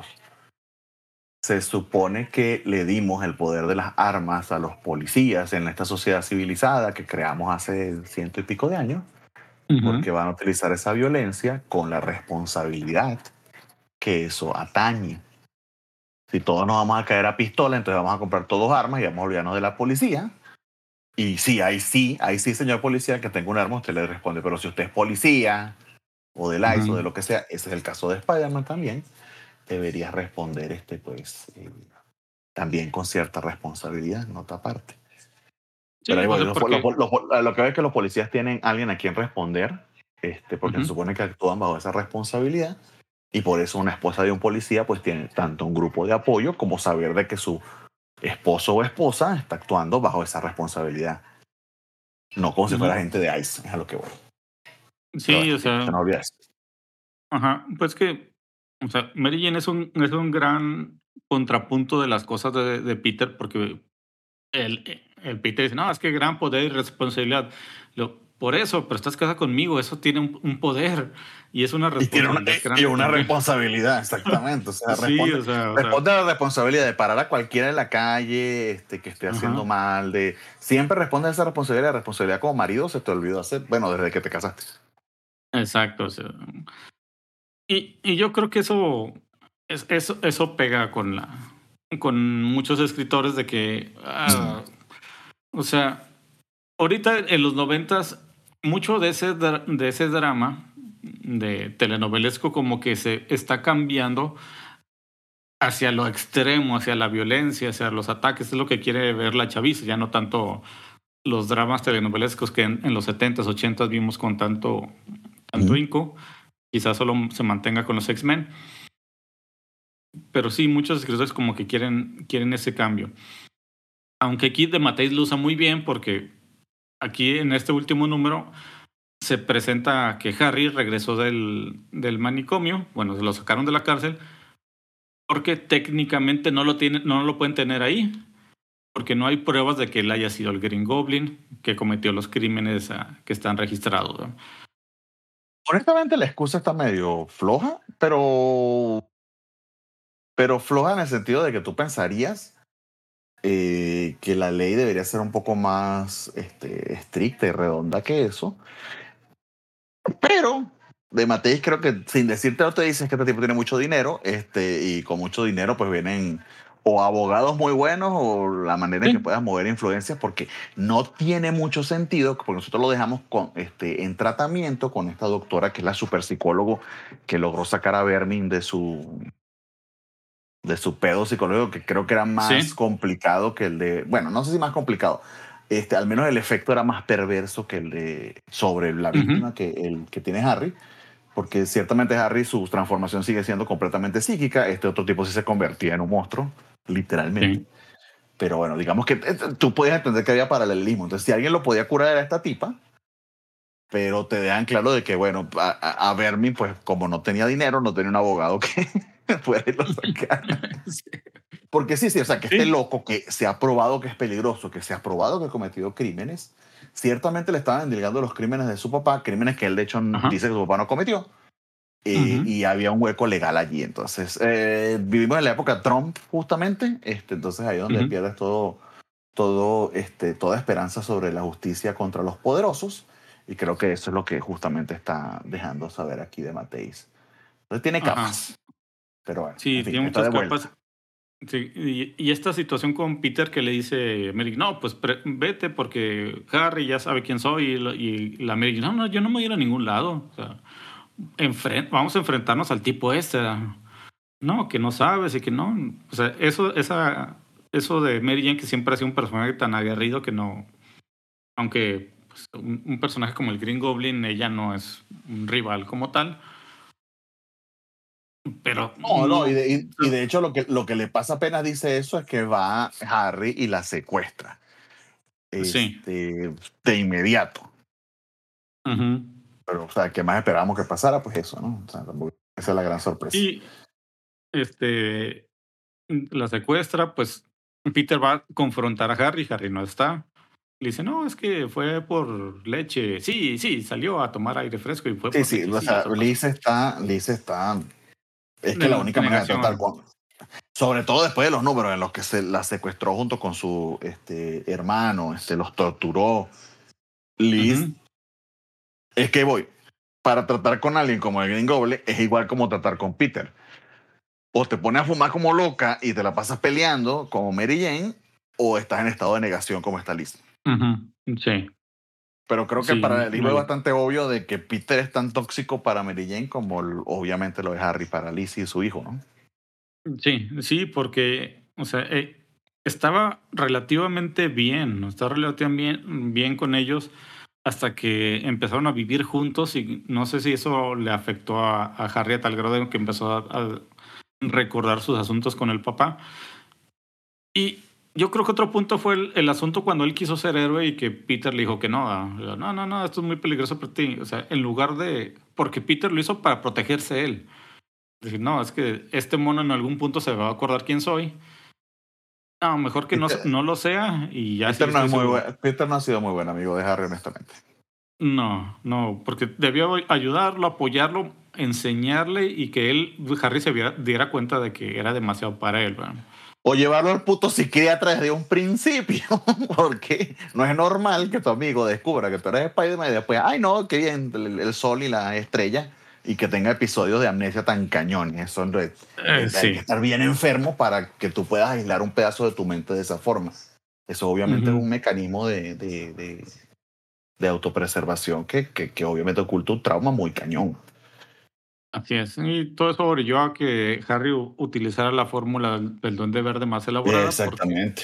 Se supone que le dimos el poder de las armas a los policías en esta sociedad civilizada que creamos hace ciento y pico de años, Ujú, porque van a utilizar esa violencia con la responsabilidad que eso atañe. Si todos nos vamos a caer a pistola, entonces vamos a comprar todos armas y vamos a olvidarnos de la policía. Y sí, ahí sí, ahí sí, señor policía, que tengo un arma, usted le responde. Pero si usted es policía o del ICE o de ujú. lo que sea, ese es el caso de Spider-Man también, debería responder este, pues, eh, también con cierta responsabilidad, nota aparte. Pero Sí, ahí o voy, sea, los- los- porque los- lo que veo es que los policías tienen alguien a quien responder, este, porque se ujú, supone que actúan bajo esa responsabilidad. Y por eso una esposa de un policía pues tiene tanto un grupo de apoyo como saber de que su esposo o esposa está actuando bajo esa responsabilidad. No como si fuera ujú. agente de ICE, es a lo que voy. Pero Sí, bueno, o sí, se sea, nos olvida eso. ajá, pues que, o sea, Mary Jane es un es un gran contrapunto de las cosas de de Peter, porque el eh, el Peter dice: "No, es que gran poder y responsabilidad". Lo por eso, pero estás casada conmigo, eso tiene un un poder y es una Y tiene una, responsabilidad y grande una también. responsabilidad, exactamente. O sea, Sí, responde, o sea o sea, responde a la responsabilidad de parar a cualquiera en la calle este, que esté haciendo ajá, mal. De, siempre responde a esa responsabilidad. La responsabilidad como marido se te olvidó hacer, bueno, desde que te casaste. exacto, o sea, y y yo creo que eso es eso eso pega con la con muchos escritores de que, ah, o sea, ahorita en los noventas, mucho de ese, dra- de ese drama de telenovelesco como que se está cambiando hacia lo extremo, hacia la violencia, hacia los ataques, es lo que quiere ver la chaviza, ya no tanto los dramas telenovelescos que en, en los setentas, ochentas vimos con tanto, tanto Ujú. inco, quizás solo se mantenga con los X-Men, pero sí, muchos escritores como que quieren, quieren ese cambio. Aunque aquí de Mateis lo usa muy bien porque aquí en este último número se presenta que Harry regresó del, del manicomio, bueno, se lo sacaron de la cárcel, porque técnicamente no lo, tienen, no lo pueden tener ahí, porque no hay pruebas de que él haya sido el Green Goblin que cometió los crímenes uh, que están registrados, ¿no? Honestamente, la excusa está medio floja, pero, pero floja en el sentido de que tú pensarías eh, que la ley debería ser un poco más este, estricta y redonda que eso. Pero de Mateis creo que sin decirte no te dices que este tipo tiene mucho dinero, este, y con mucho dinero pues vienen o abogados muy buenos o la manera en que Sí. puedas mover influencias, porque no tiene mucho sentido, porque nosotros lo dejamos con, este, en tratamiento con esta doctora que es la super psicólogo que logró sacar a Vermin de su, de su pedo psicológico, que creo que era más Sí. complicado que el de, bueno, no sé si más complicado, este, al menos el efecto era más perverso que el de sobre la Ujú. víctima que el que tiene Harry, porque ciertamente Harry su transformación sigue siendo completamente psíquica, este otro tipo sí se convertía en un monstruo, literalmente. Sí. Pero bueno, digamos que eh, tú podías entender que había paralelismo. Entonces, si alguien lo podía curar era esta tipa, pero te dejan claro de que, bueno, a, a, a Vermin, pues como no tenía dinero, no tenía un abogado que fuera y lo sacara. Sí. Porque sí, sí, o sea, que este Sí. loco que se ha probado que es peligroso, que se ha probado que ha cometido crímenes, ciertamente le estaban endilgando los crímenes de su papá, crímenes que él de hecho Ajá. dice que su papá no cometió, eh, Ujú. y había un hueco legal allí. Entonces, eh, vivimos en la época Trump, justamente, este, entonces ahí es donde Ujú. pierdes todo, todo, este, toda esperanza sobre la justicia contra los poderosos, y creo que eso es lo que justamente está dejando saber aquí de Mateis. Entonces tiene Ajá. capas, pero bueno, en Sí, fin, tiene está de muchas capas. vuelta. Sí, y, y esta situación con Peter que le dice a Mary, no, pues pre- vete porque Harry ya sabe quién soy. Y, la- y la Mary, no, no, yo no me voy a ir a ningún lado. O sea, enfren- vamos a enfrentarnos al tipo este. No, que no sabes y que no. O sea, eso, esa, eso de Mary Jane, que siempre ha sido un personaje tan aguerrido que no. Aunque pues, un, un personaje como el Green Goblin, ella no es un rival como tal, pero No, no, y no. de, y- y de hecho lo que, lo que le pasa apenas dice eso es que va Harry y la secuestra. Sí. Este, de inmediato. Ujú. Pero, o sea, ¿qué más esperábamos que pasara? Pues eso, ¿no? O sea, tampoco- esa es la gran sorpresa. Y este la secuestra, pues Peter va a confrontar a Harry, Harry no está. Le dice, no, es que fue por leche. Sí, sí, salió a tomar aire fresco y fue Sí, por sí, leche. o Sí, sea, eso pasó. Liz está, Liz está, es que la En única manera de tratar negación. con, sobre todo después de los números en los que se la secuestró junto con su este, hermano, este, los torturó, Liz, Ujú. es que voy, para tratar con alguien como el Green Goblin es igual como tratar con Peter. O te pones a fumar como loca y te la pasas peleando como Mary Jane, o estás en estado de negación como está Liz. Ujú. Sí, Pero creo que el sí, paralelismo no es hay. bastante obvio de que Peter es tan tóxico para Mary Jane como el- obviamente lo es Harry para Liz y su hijo, ¿no? Sí, sí, porque, o sea, eh, estaba relativamente bien, ¿no? Estaba relativamente bien, bien con ellos hasta que empezaron a vivir juntos y no sé si eso le afectó a, a Harry a tal grado de que empezó a, a recordar sus asuntos con el papá. Y yo creo que otro punto fue el, el asunto cuando él quiso ser héroe y que Peter le dijo que no, ah, no, no, no, esto es muy peligroso para ti. O sea, en lugar de, porque Peter lo hizo para protegerse él. Decir, no, es que este mono en algún punto se va a acordar quién soy. No, mejor que no, Peter, no lo sea y ya sí Peter no estoy es muy seguro. buen- Peter no ha sido muy buen amigo de Harry, honestamente. No, no, porque debió ayudarlo, apoyarlo, enseñarle y que él, Harry, se viera- diera cuenta de que era demasiado para él, ¿verdad? O llevarlo al puto psiquiatra desde un principio, porque no es normal que tu amigo descubra que tú eres Spider-Man y después, ay no, qué bien, el, el sol y la estrella, y que tenga episodios de amnesia tan cañones. Eso no es- Eh, es- hay que sí. estar bien enfermo para que tú puedas aislar un pedazo de tu mente de esa forma. Eso obviamente es Ujú. un mecanismo de, de, de, de autopreservación que, que, que obviamente oculta un trauma muy cañón. Así es. Y todo eso orilló a que Harry u utilizara la fórmula del del Duende Verde más elaborada porque Exactamente.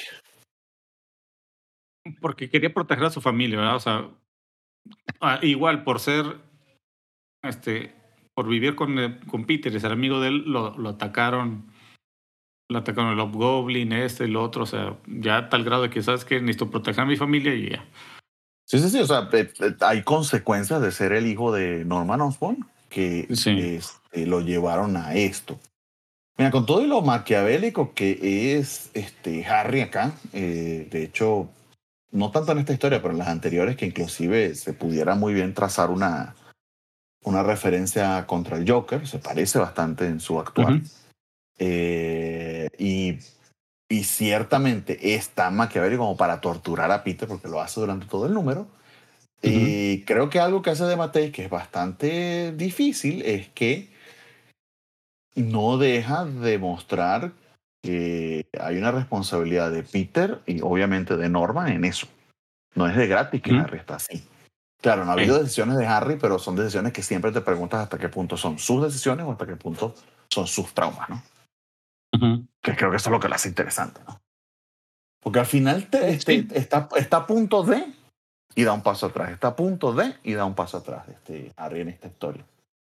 porque quería proteger a su familia, ¿verdad? O sea, ah, igual por ser, este, por vivir con, eh, con Peter y ser amigo de él, lo lo atacaron lo atacaron el Hobgoblin, este, el otro, o sea, ya a tal grado de que, ¿sabes qué? Necesito proteger a mi familia y ya. Sí, sí, sí, o sea, eh, eh, hay consecuencias de ser el hijo de Norman Osborn que Sí. este, lo llevaron a esto. Mira, con todo y lo maquiavélico que es este Harry acá, eh, de hecho, no tanto en esta historia, pero en las anteriores, que inclusive se pudiera muy bien trazar una, una referencia contra el Joker, se parece bastante en su actuar. Ujú, Eh, y, y ciertamente es tan maquiavélico como para torturar a Peter, porque lo hace durante todo el número. ujú, Y creo que algo que hace de Matei que es bastante difícil es que no deja de mostrar que hay una responsabilidad de Peter y obviamente de Norman en eso. No es de gratis que ujú. Harry está así. Claro, no ha habido Ey, decisiones de Harry, pero son decisiones que siempre te preguntas hasta qué punto son sus decisiones o hasta qué punto son sus traumas, ¿no? ujú. Que creo que eso es lo que lo hace interesante, ¿no? Porque al final te, este, Sí, está, está a punto de y da un paso atrás. Está a punto de y da un paso atrás, este, Harry en esta historia.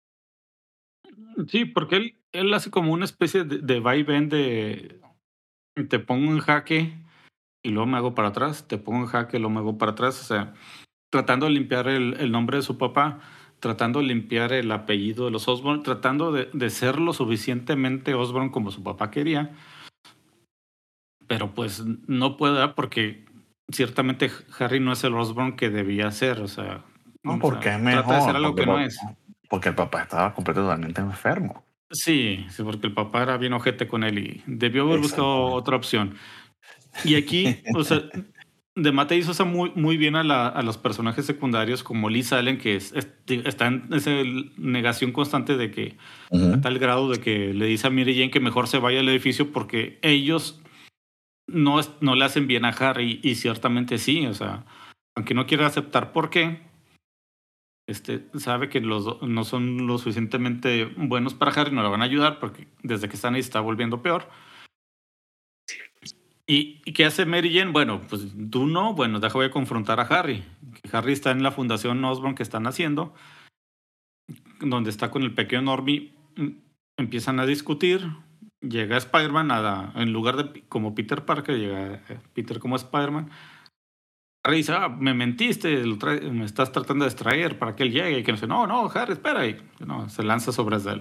sí, porque él él hace como una especie de de vaivén de te pongo en jaque y luego me hago para atrás, te pongo en jaque y luego me hago para atrás, o sea, tratando de limpiar el el nombre de su papá, tratando de limpiar el apellido de los Osborn, tratando de de ser lo suficientemente Osborn como su papá quería, pero, pues, no puede, ¿verdad? Porque ciertamente Harry no es el Osborn que debía ser, o sea No, o sea, porque es trata de ser mejor, algo porque, que no pa- es. porque el papá estaba completamente enfermo. Sí, sí, porque el papá era bien ojete con él y debió haber buscado Exactamente. otra opción. Y aquí, o sea, de Matei usa muy, muy bien a, la, a los personajes secundarios como Liz Allen, que es, es- está en esa negación constante de que, a Ujú. tal grado de que le dice a Mary Jane que mejor se vaya al edificio porque ellos no, es- no le hacen bien a Harry, y ciertamente sí, o sea, aunque no quiera aceptar por qué, este, sabe que los do- no son lo suficientemente buenos para Harry, no le van a ayudar porque desde que están ahí se está volviendo peor. ¿Y, y qué hace Mary Jane? Bueno, pues tú no, bueno, deja voy a confrontar a Harry. Que Harry está en la fundación Osborn que están haciendo, donde está con el pequeño Normie. mm, Empiezan a discutir. Llega Spider-Man, a la- en lugar de P- como Peter Parker, llega eh, Peter como Spider-Man. Harry dice, ah, me mentiste, lo trae- me estás tratando de distraer para que él llegue. Y que no sé, no, no, Harry, espera. Y no, se lanza sobre él.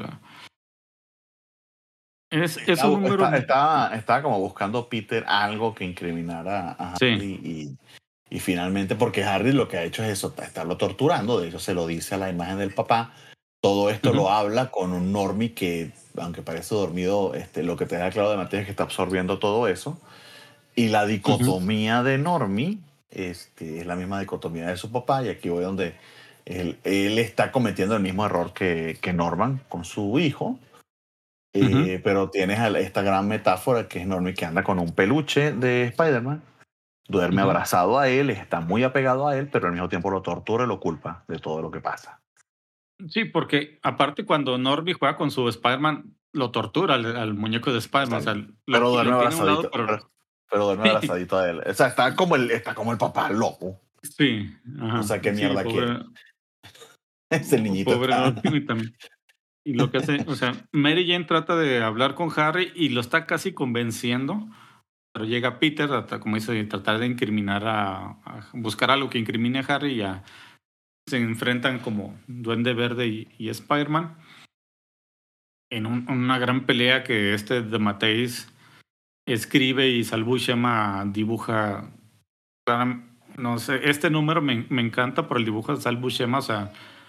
Es, es Está, un bu- número, está, está, está como buscando Peter algo que incriminara a sí. Harry y, y finalmente, porque Harry lo que ha hecho es eso, estarlo torturando, de hecho se lo dice a la imagen del papá. Todo esto Ujú, lo habla con un Normie que, aunque parece dormido, este, lo que te da claro de Mateo es que está absorbiendo todo eso. Y la ujú, dicotomía de Normie este, es la misma dicotomía de su papá, y aquí voy donde él, él está cometiendo el mismo error que, que Norman con su hijo, ujú, eh, pero tienes al- esta gran metáfora que es Normie que anda con un peluche de Spider-Man, duerme ujú. abrazado a él, está muy apegado a él, pero al mismo tiempo lo tortura y lo culpa de todo lo que pasa. Sí, porque aparte cuando Norby juega con su Spider-Man, lo tortura al, al muñeco de Spider-Man, o sea, Exacto. lo, Pero qui- duerme lo tiene a un lado, abrazadito, pero pero, pero duerme abrazadito a él. O sea, está como el, está como el papá loco. sí, O ajá, sea, ¿qué sí, mierda quiere? pobre, Ese niñito pobre está. Norby también. Y lo que hace, o sea, Mary Jane trata de hablar con Harry y lo está casi convenciendo, pero llega Peter, hasta, como dice, tratar de incriminar a, a buscar algo que incrimine a Harry y ya se enfrentan como Duende Verde y, y Spider-Man en un- una gran pelea que este de Mateis escribe y Salvo Shema dibuja. Claro, no sé, este número me, me encanta por el dibujo de Salvo Shema, o sea,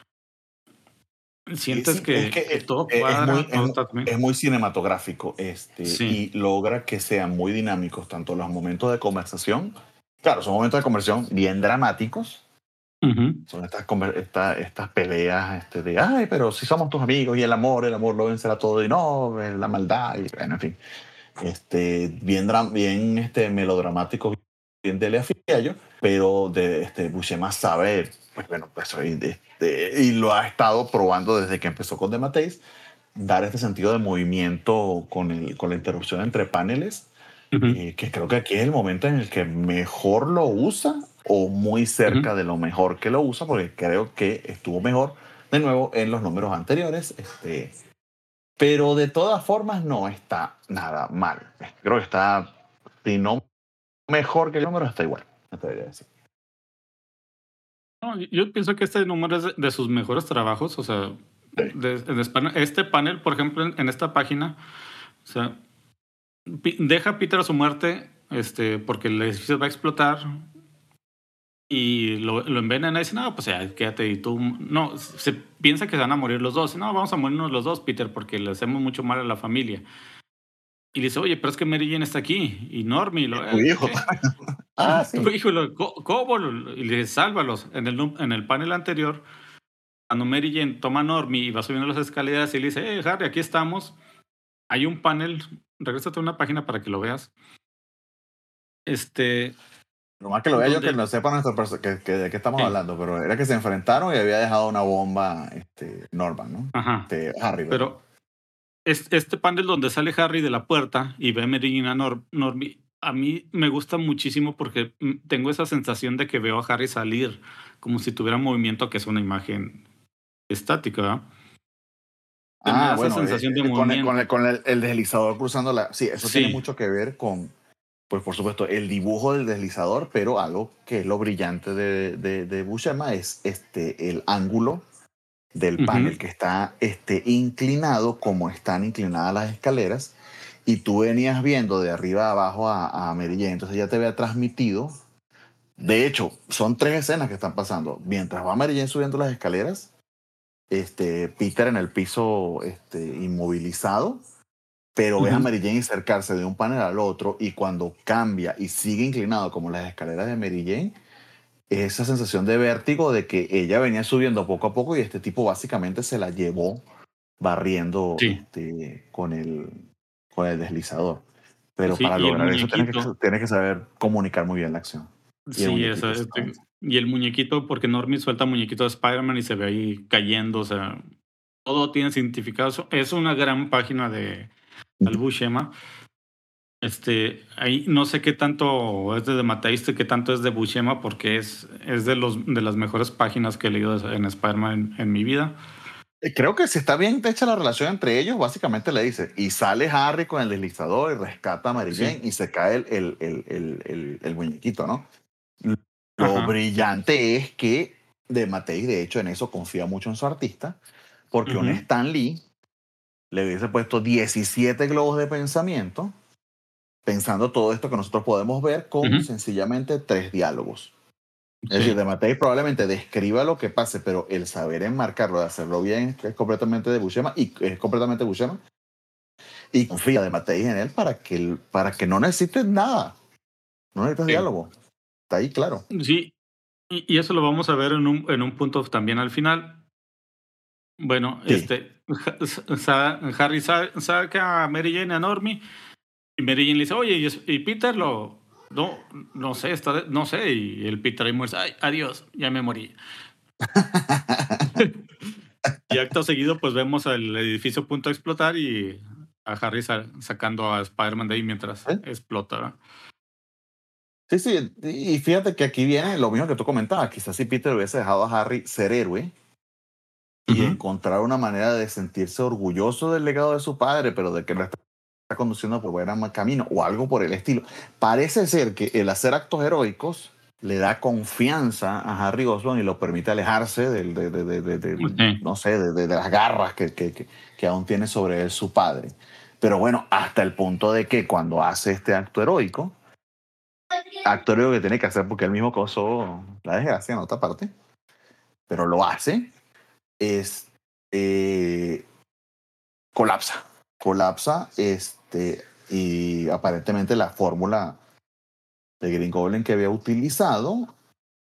Sí, sientes sí, es que que, que eh, todo eh, es muy, cuadra, es, todo mu- está bien. es muy cinematográfico este, Sí. y logra que sean muy dinámicos tanto los momentos de conversación. Claro, son momentos de conversación bien dramáticos. Ujú, Son estas, conver- esta- estas peleas este, de, ay, pero si somos tus amigos y el amor, el amor lo vencerá todo y no, eh, la maldad. Y, bueno, en fin, este, bien, dra- bien este, melodramáticos, bien teleafiliados, pero de este, Buscema sabe, pues bueno, pues, este, y lo ha estado probando desde que empezó con The Mateis, dar este sentido de movimiento con, el, con la interrupción entre paneles, Ujú, eh, que creo que aquí es el momento en el que mejor lo usa o muy ujú. cerca de lo mejor que lo usa, porque creo que estuvo mejor de nuevo en los números anteriores. Este, pero de todas formas no está nada mal. Creo que está, si no mejor que el número, está igual, me atrevería a decir. No, yo yo pienso que este número es de de sus mejores trabajos, o sea, Sí. de en español este panel, por ejemplo, en en esta página, o sea, pi deja a Peter a su muerte, este, porque el edificio va a explotar y lo lo envenena y dice: "No, pues ya, quédate", y tú no, se piensa que se van a morir los dos. "No, vamos a morirnos los dos, Peter, porque le hacemos mucho mal a la familia". Y le dice: "Oye, pero es que Mary Jane está aquí", y Normie, y Es lo: tu "Eh, hijo. ¿qué? Ah, Tu sí. hijo", y lo: "¿Co cómo?". Y le dice: "Sálvalos". En el nu en el panel anterior, cuando Mary Jane toma a Normie y va subiendo las escaleras y le dice: "Eh, Harry, aquí estamos". Hay un panel, regrésate a una página para que lo veas. Este, Lo más que lo vea yo que donde no sepa nuestro perso- que, que de qué estamos sí, hablando, pero era que se enfrentaron y había dejado una bomba este, Norman, ¿no? ajá. Este, Harry, perdón. Pero es este panel donde sale Harry de la puerta y ve a Mary Jane a Nor Normie, a mí me gusta muchísimo porque, mm, tengo esa sensación de que veo a Harry salir, como si tuviera movimiento, que es una imagen estática, ¿verdad? Pero me Ah, da esa bueno, eh, sensación de eh, con, el, con, el, movimiento. con el- el deslizador cruzando la... Sí, eso tiene Sí, mucho que ver con, pues por supuesto, el dibujo del deslizador, pero algo que es lo brillante de, de, de Buscema es este, el ángulo del panel ujú, que está este, inclinado como están inclinadas las escaleras y tú venías viendo de arriba a abajo a, a Mary Jane, entonces ya te había transmitido. De hecho, son tres escenas que están pasando. Mientras va Mary Jane subiendo las escaleras, este, Peter en el piso este, inmovilizado, pero ves a ujú. Mary Jane acercarse de un panel al otro y cuando cambia y sigue inclinado como las escaleras de Mary Jane, esa sensación de vértigo de que ella venía subiendo poco a poco y este tipo básicamente se la llevó barriendo Sí, este, con, el, con el deslizador. Pero sí, para y el lograr eso tienes que, muñequito. tienes que saber comunicar muy bien la acción. Y el Sí, o muñequito, sea, este, exactamente. y el muñequito, porque Normie suelta muñequito de Spider-Man y se ve ahí cayendo, o sea, todo tiene significado. Es es una gran página de Al Buscema. Este, ahí no sé qué tanto es de Mateiste, qué tanto es de Buscema, porque es, es de los de las mejores páginas que he leído de- en Spider-Man en, en mi vida. Eh, Creo que si está bien hecha la relación entre ellos, básicamente le dice, y sale Harry con el deslizador y rescata a Mary Jane Sí, y se cae el, el, el, el, el- el muñequito, ¿no? Lo ajá, brillante es que de Matei, de hecho, en eso confía mucho en su artista, porque un ujú, Stan Lee le hubiese puesto diecisiete globos de pensamiento, pensando todo esto que nosotros podemos ver con ujú, sencillamente tres diálogos. Es decir, sí, de Matei probablemente describa lo que pase, pero el saber enmarcarlo, de hacerlo bien, es completamente de Buscema y es completamente Buscema y confía de Matei en él para que, el- para que no necesites nada, no necesitas sí. diálogo. Está ahí claro. Sí, y, y eso lo vamos a ver en un, en un punto también al final. Bueno, Sí. este, Ja- sa- Harry sa- saca a Mary Jane a Normie y Mary Jane le dice, oye, y, es- y Peter lo, no, no sé, está, de- no sé, y el Peter ahí muere, ay, adiós, ya me morí. Y acto seguido, pues vemos el edificio a punto de explotar y a Harry sa- sacando a Spider-Man de ahí mientras ¿Eh? explota, ¿verdad? Sí, sí, y fíjate que aquí viene lo mismo que tú comentabas. Quizás si Peter hubiese dejado a Harry ser héroe y Ujú, encontrar una manera de sentirse orgulloso del legado de su padre, pero de que lo está conduciendo por buen camino o algo por el estilo. Parece ser que el hacer actos heroicos le da confianza a Harry Osborn y lo permite alejarse del- de, de- de- de- de- sí, no sé, de, de- de las garras que, que- que- que aún tiene sobre él su padre. Pero bueno, hasta el punto de que cuando hace este acto heroico, acto heroico que tiene que hacer porque él mismo causó la desgracia en otra parte, pero lo hace, es eh, colapsa. Colapsa este, y aparentemente la fórmula de Green Goblin que había utilizado,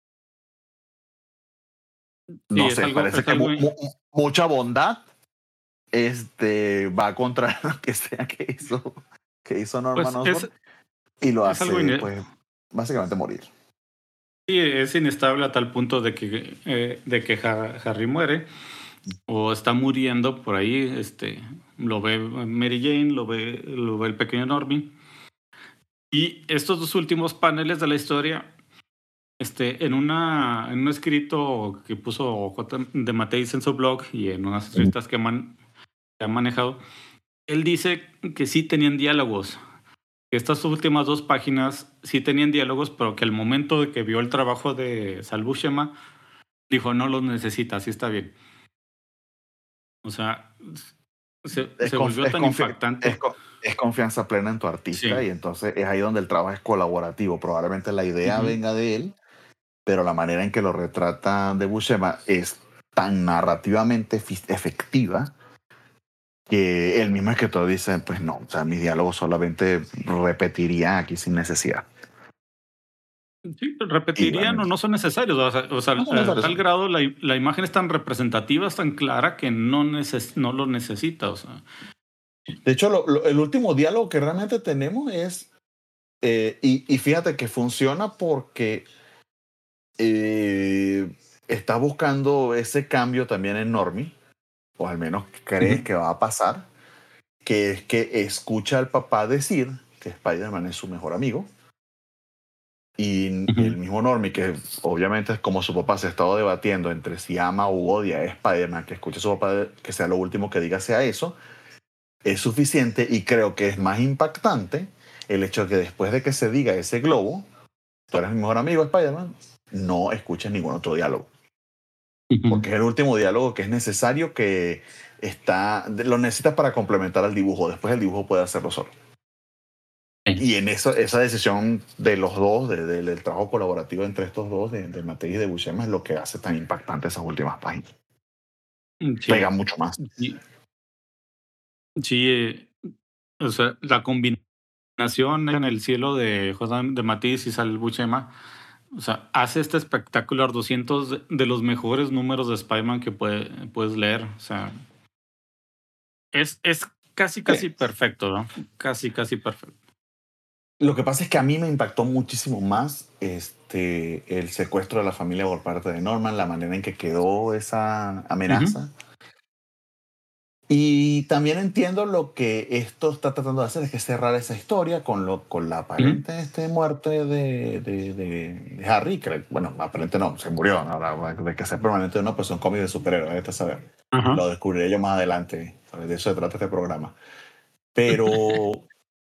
sí, no es sé, algo, parece es que algo, mu mu mucha bondad este, va contra lo que sea que hizo, que hizo Norman pues Osborn es, y lo es algo, hace, ine- pues, básicamente morir. Sí, es inestable a tal punto de que, eh, de que Ha- Harry muere o está muriendo por ahí. Este, lo ve Mary Jane, lo ve, lo ve el pequeño Normie. Y estos dos últimos paneles de la historia, este, en, una, en un escrito que puso J. de Mateis en su blog y en unas Ujú. entrevistas que, man- que ha manejado, él dice que sí tenían diálogos, que estas últimas dos páginas sí tenían diálogos, pero que al momento de que vio el trabajo de Sal Buscema, dijo, no los necesita, así está bien. O sea, se, Es, se conf- volvió es, tan confi- es, impactante. co- es confianza plena en tu artista y Sí. entonces es ahí donde el trabajo es colaborativo. Probablemente la idea Ujú. venga de él, pero la manera en que lo retrata de Buscema es tan narrativamente fi- efectiva que el mismo escritor dice, pues no, o sea, mis diálogos solamente repetiría aquí sin necesidad. Sí, Y repetirían bueno, o no son necesarios. O sea, o sea, no son a necesarios. tal grado la, la imagen es tan representativa, es tan clara que no, neces no lo necesita. O sea. De hecho, lo- lo- el último diálogo que realmente tenemos es, eh, y, y fíjate que funciona porque eh, está buscando ese cambio también en Normie, o al menos crees Ujú, que va a pasar, que es que escucha al papá decir que Spider-Man es su mejor amigo. Y ujú, el mismo Normie, que obviamente es como su papá se ha estado debatiendo entre si ama o odia a Spider-Man, que escuche a su papá que sea lo último que diga sea eso, es suficiente y creo que es más impactante el hecho de que después de que se diga ese globo, tú eres mi mejor amigo Spider-Man, no escuches ningún otro diálogo. ujú. Porque es el último diálogo que es necesario, que está, lo necesitas para complementar al dibujo. Después el dibujo puede hacerlo solo. Sí, Y en eso, esa decisión de los dos, de, de, del trabajo colaborativo entre estos dos, de, de Matei y de Buscema, es lo que hace tan impactante esas últimas páginas. Pega sí, mucho más. sí, sí, eh, o sea, la combinación en el cielo de José de Matiz y Sal Buscema, o sea, hace este espectacular doscientos de, de los mejores números de Spider-Man que puede, puedes leer. O sea, es, es casi, Sí. casi perfecto, ¿no? Casi, casi perfecto. Lo que pasa es que a mí me impactó muchísimo más este, el secuestro de la familia por parte de Norman, la manera en que quedó esa Ujú, amenaza. Y también entiendo lo que esto está tratando de hacer, es que cerrar esa historia con, lo, con la ujú. aparente este, muerte de, de, de, de Harry, que bueno, aparente no, se murió, ¿no? Ahora, de que sea permanente o no, pues son cómics de superhéroes, vete a saber. Ajá. Lo descubriré yo más adelante, ¿sabes? De eso se trata este programa. Pero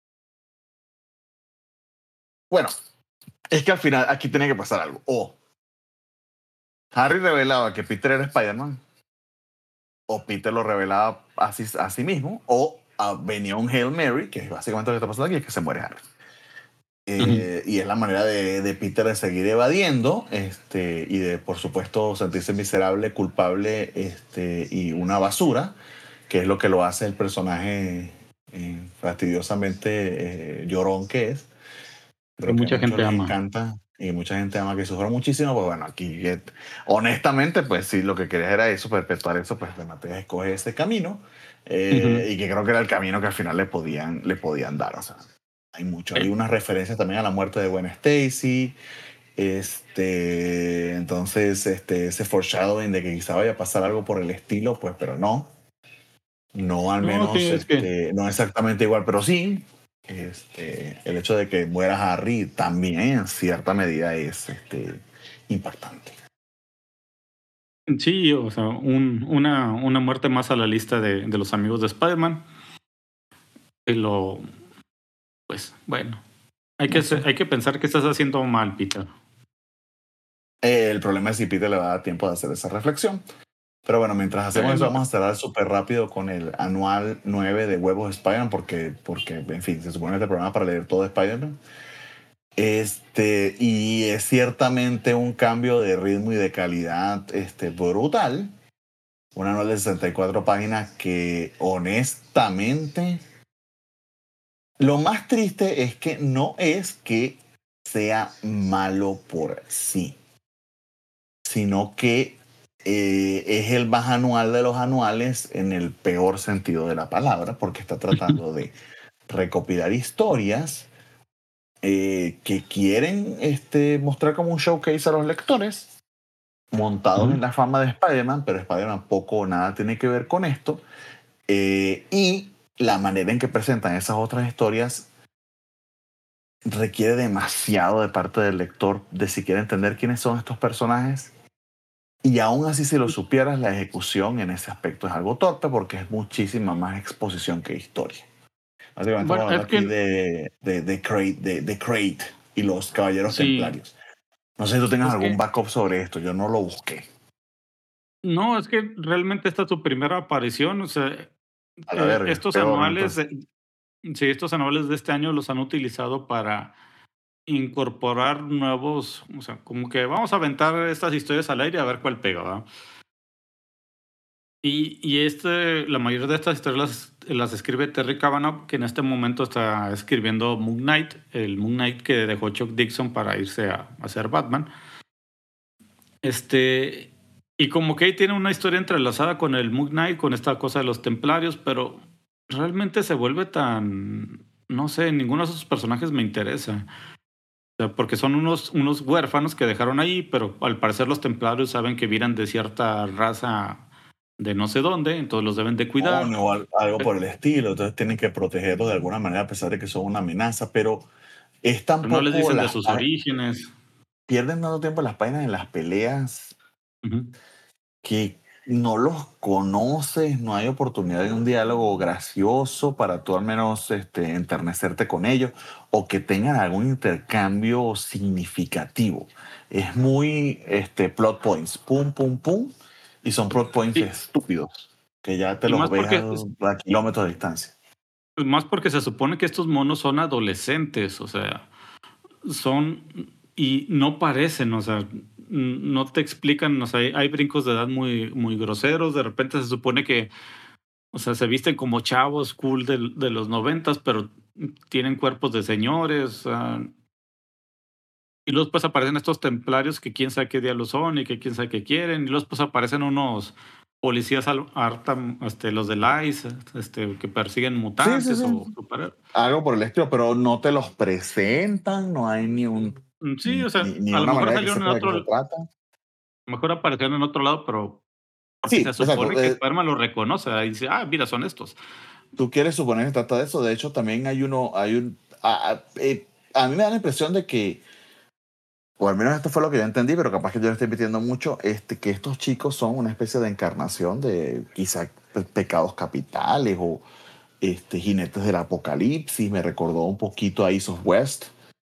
bueno, es que al final aquí tenía que pasar algo. O Harry revelaba que Peter era Spider-Man, o Peter lo revelaba a sí, a sí mismo, o ah, venía un Hail Mary, que es básicamente lo que está pasando aquí, es que se muere Harry. Ujú. Eh, y es la manera de, de, Peter de seguir evadiendo este, y de, por supuesto, sentirse miserable, culpable este, y una basura, que es lo que lo hace el personaje eh, fastidiosamente eh, llorón que es, Que pero que a mucha muchos gente les ama. encanta y mucha gente ama que sufra muchísimo. Pues bueno, aquí, eh, honestamente, pues sí, lo que quería era eso, perpetuar eso, pues de Mateo escoge ese camino Ujú. eh, y que creo que era el camino que al final le podían, le podían dar. O sea, hay mucho. Hay Sí. unas referencias también a la muerte de Gwen Stacy. Este, entonces, este, ese foreshadowing de que quizá vaya a pasar algo por el estilo, pues, pero no. No al No, sí, menos, es que este, no exactamente igual, pero sí. Este, el hecho de que muera Harry también en cierta medida es este, impactante. sí, o sea, un, una, una muerte más a la lista de, de los amigos de Spider-Man. Y lo, pues, bueno, hay que, No sé. se- hay que pensar que estás haciendo mal, Peter. Eh, el problema es si Peter le va a dar tiempo de hacer esa reflexión. Pero bueno, mientras hacemos eso, Bueno, vamos a cerrar súper rápido con el anual nueve de Huevos de Spider-Man, porque, porque, en fin, se supone que este programa es para leer todo de Spider-Man. Este, y es ciertamente un cambio de ritmo y de calidad este, brutal. Una anual de sesenta y cuatro páginas que honestamente, lo más triste es que no es que sea malo por sí, sino que eh, es el más anual de los anuales en el peor sentido de la palabra, porque está tratando de recopilar historias eh, que quieren este, mostrar como un showcase a los lectores, montados Ujú. en la fama de Spider-Man, pero Spider-Man poco o nada tiene que ver con esto. Eh, y la manera en que presentan esas otras historias requiere demasiado de parte del lector de si quiere entender quiénes son estos personajes. Y aún así, si lo supieras, la ejecución en ese aspecto es algo torpe porque es muchísima más exposición que historia. Básicamente estamos Bueno, hablando es aquí que de, de, de, Crate, de, de Crate y los Caballeros sí, Templarios. No sé si tú tengas es algún que backup sobre esto, yo no lo busqué. no, es que realmente esta es su primera aparición, o sea, A la eh, verga, estos peor anuales, entonces. de sí, estos anuales de este año los han utilizado para incorporar nuevos, o sea, como que vamos a aventar estas historias al aire a ver cuál pega, ¿verdad? Y y, este, la mayoría de estas historias las las escribe Terry Cavanagh, que en este momento está escribiendo Moon Knight, el Moon Knight que dejó Chuck Dixon para irse a a hacer Batman. Este, y como que ahí tiene una historia entrelazada con el Moon Knight, con esta cosa de los templarios, pero realmente se vuelve tan, no sé, ninguno de esos personajes me interesa. O sea, porque son unos unos huérfanos que dejaron ahí, pero al parecer los templarios saben que vienen de cierta raza de no sé dónde, entonces los deben de cuidar. O al- algo Pe por el estilo, entonces tienen que protegerlos de alguna manera a pesar de que son una amenaza, pero es pero no les tampoco dicen de las sus pá- orígenes. pierden tanto tiempo en las páginas en las peleas Ujú. que no los conoces, no hay oportunidad de un diálogo gracioso para tú al menos este, enternecerte con ellos o que tengan algún intercambio significativo. Es muy este, plot points, pum, pum, pum, y son plot points Y estúpidos que ya te y los más ves a, porque es a kilómetros de distancia. más porque se supone que estos monos son adolescentes, o sea, son y no parecen, o sea, n no te explican, o sea, hay hay brincos de edad muy muy groseros, de repente se supone que, o sea, se visten como chavos cool del de los noventas, pero tienen cuerpos de señores, ah, y luego después aparecen estos templarios que quién sabe qué diablos son y que quién sabe qué quieren, y luego después aparecen unos policías al harta, este, los del ICE, este, que persiguen Sí, sí, mutantes o sí. super Algo por el estilo, pero no te los presentan, no hay ni, un, mm, sí, o sea, ni, ni a lo una mejor manera de que salieron en sepas de qué otro se trata. mejor aparecieron en otro lado, pero porque se Sí, exacto. supone que eh, Spiderman los reconoce, ¿verdad? Y dice: "Ah, mira, son estos". Tú quieres suponer que se trata de eso. De hecho, también hay uno, hay un, a, a- eh, a mí me da la impresión de que, o al menos esto fue lo que yo entendí, pero capaz que yo le estoy metiendo mucho, este, que estos chicos son una especie de encarnación de quizá pe- pecados capitales o este, jinetes del apocalipsis. Me recordó un poquito a East of West,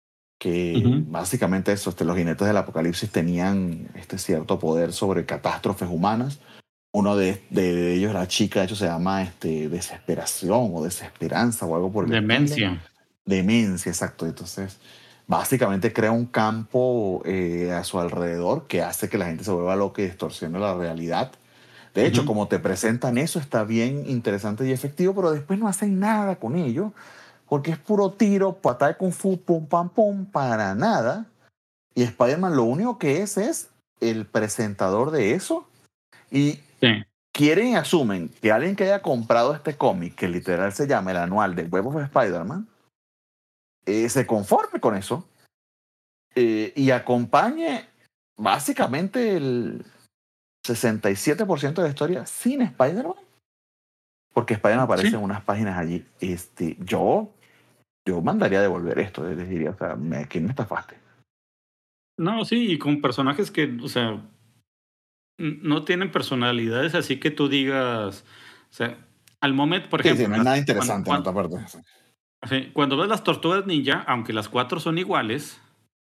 que Ujú, básicamente eso, este, los jinetes del apocalipsis tenían este cierto poder sobre catástrofes humanas. Uno de, de ellos, la chica, de hecho se llama este, Desesperación o Desesperanza o algo por el estilo. demencia. Demencia, exacto. Entonces, básicamente crea un campo eh, a su alrededor que hace que la gente se vuelva loca y distorsione la realidad. De hecho, Ujú, como te presentan eso, está bien interesante y efectivo, pero después no hacen nada con ello, porque es puro tiro, patada de kung fu, pum, pam, pum, para nada. Y Spider-Man lo único que es es el presentador de eso. Y sí. quieren y asumen que alguien que haya comprado este cómic, que literal se llama el anual del Web of Spider-Man, eh, se conforme con eso eh, y acompañe básicamente el sesenta y siete por ciento de la historia sin Spider-Man, porque Spider-Man aparece Sí. en unas páginas allí. Este, yo, yo mandaría a devolver esto, les diría, o sea, me, aquí me estafaste. No, sí, y con personajes que, o sea, n no tienen personalidades así que tú digas, o sea, al momento, por Sí, sí, ejemplo, no hay las nada cuan interesante en cuan otra parte. sí, cuando ves las Tortugas Ninja, aunque las cuatro son iguales,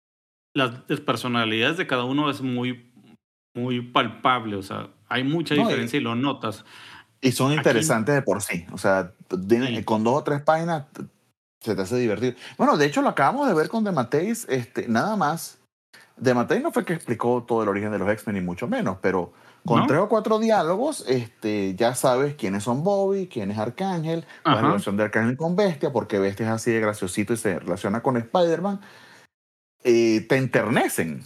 las las personalidades de cada uno es muy muy palpable, o sea, hay mucha No, y, diferencia y lo notas. y son Aquí interesantes de por sí. O sea, tiene- sí, con dos o tres páginas se te hace divertido. Bueno, de hecho lo acabamos de ver con The Mateis, este, nada más. De Matei no fue que explicó todo el origen de los X-Men, ni mucho menos, pero con tres ¿no? o cuatro diálogos, este, ya sabes quiénes son Bobby, quién es Arcángel, cuál es la Ajá, relación de Arcángel con Bestia, porque Bestia es así de graciosito y se relaciona con Spider-Man. Eh, te enternecen.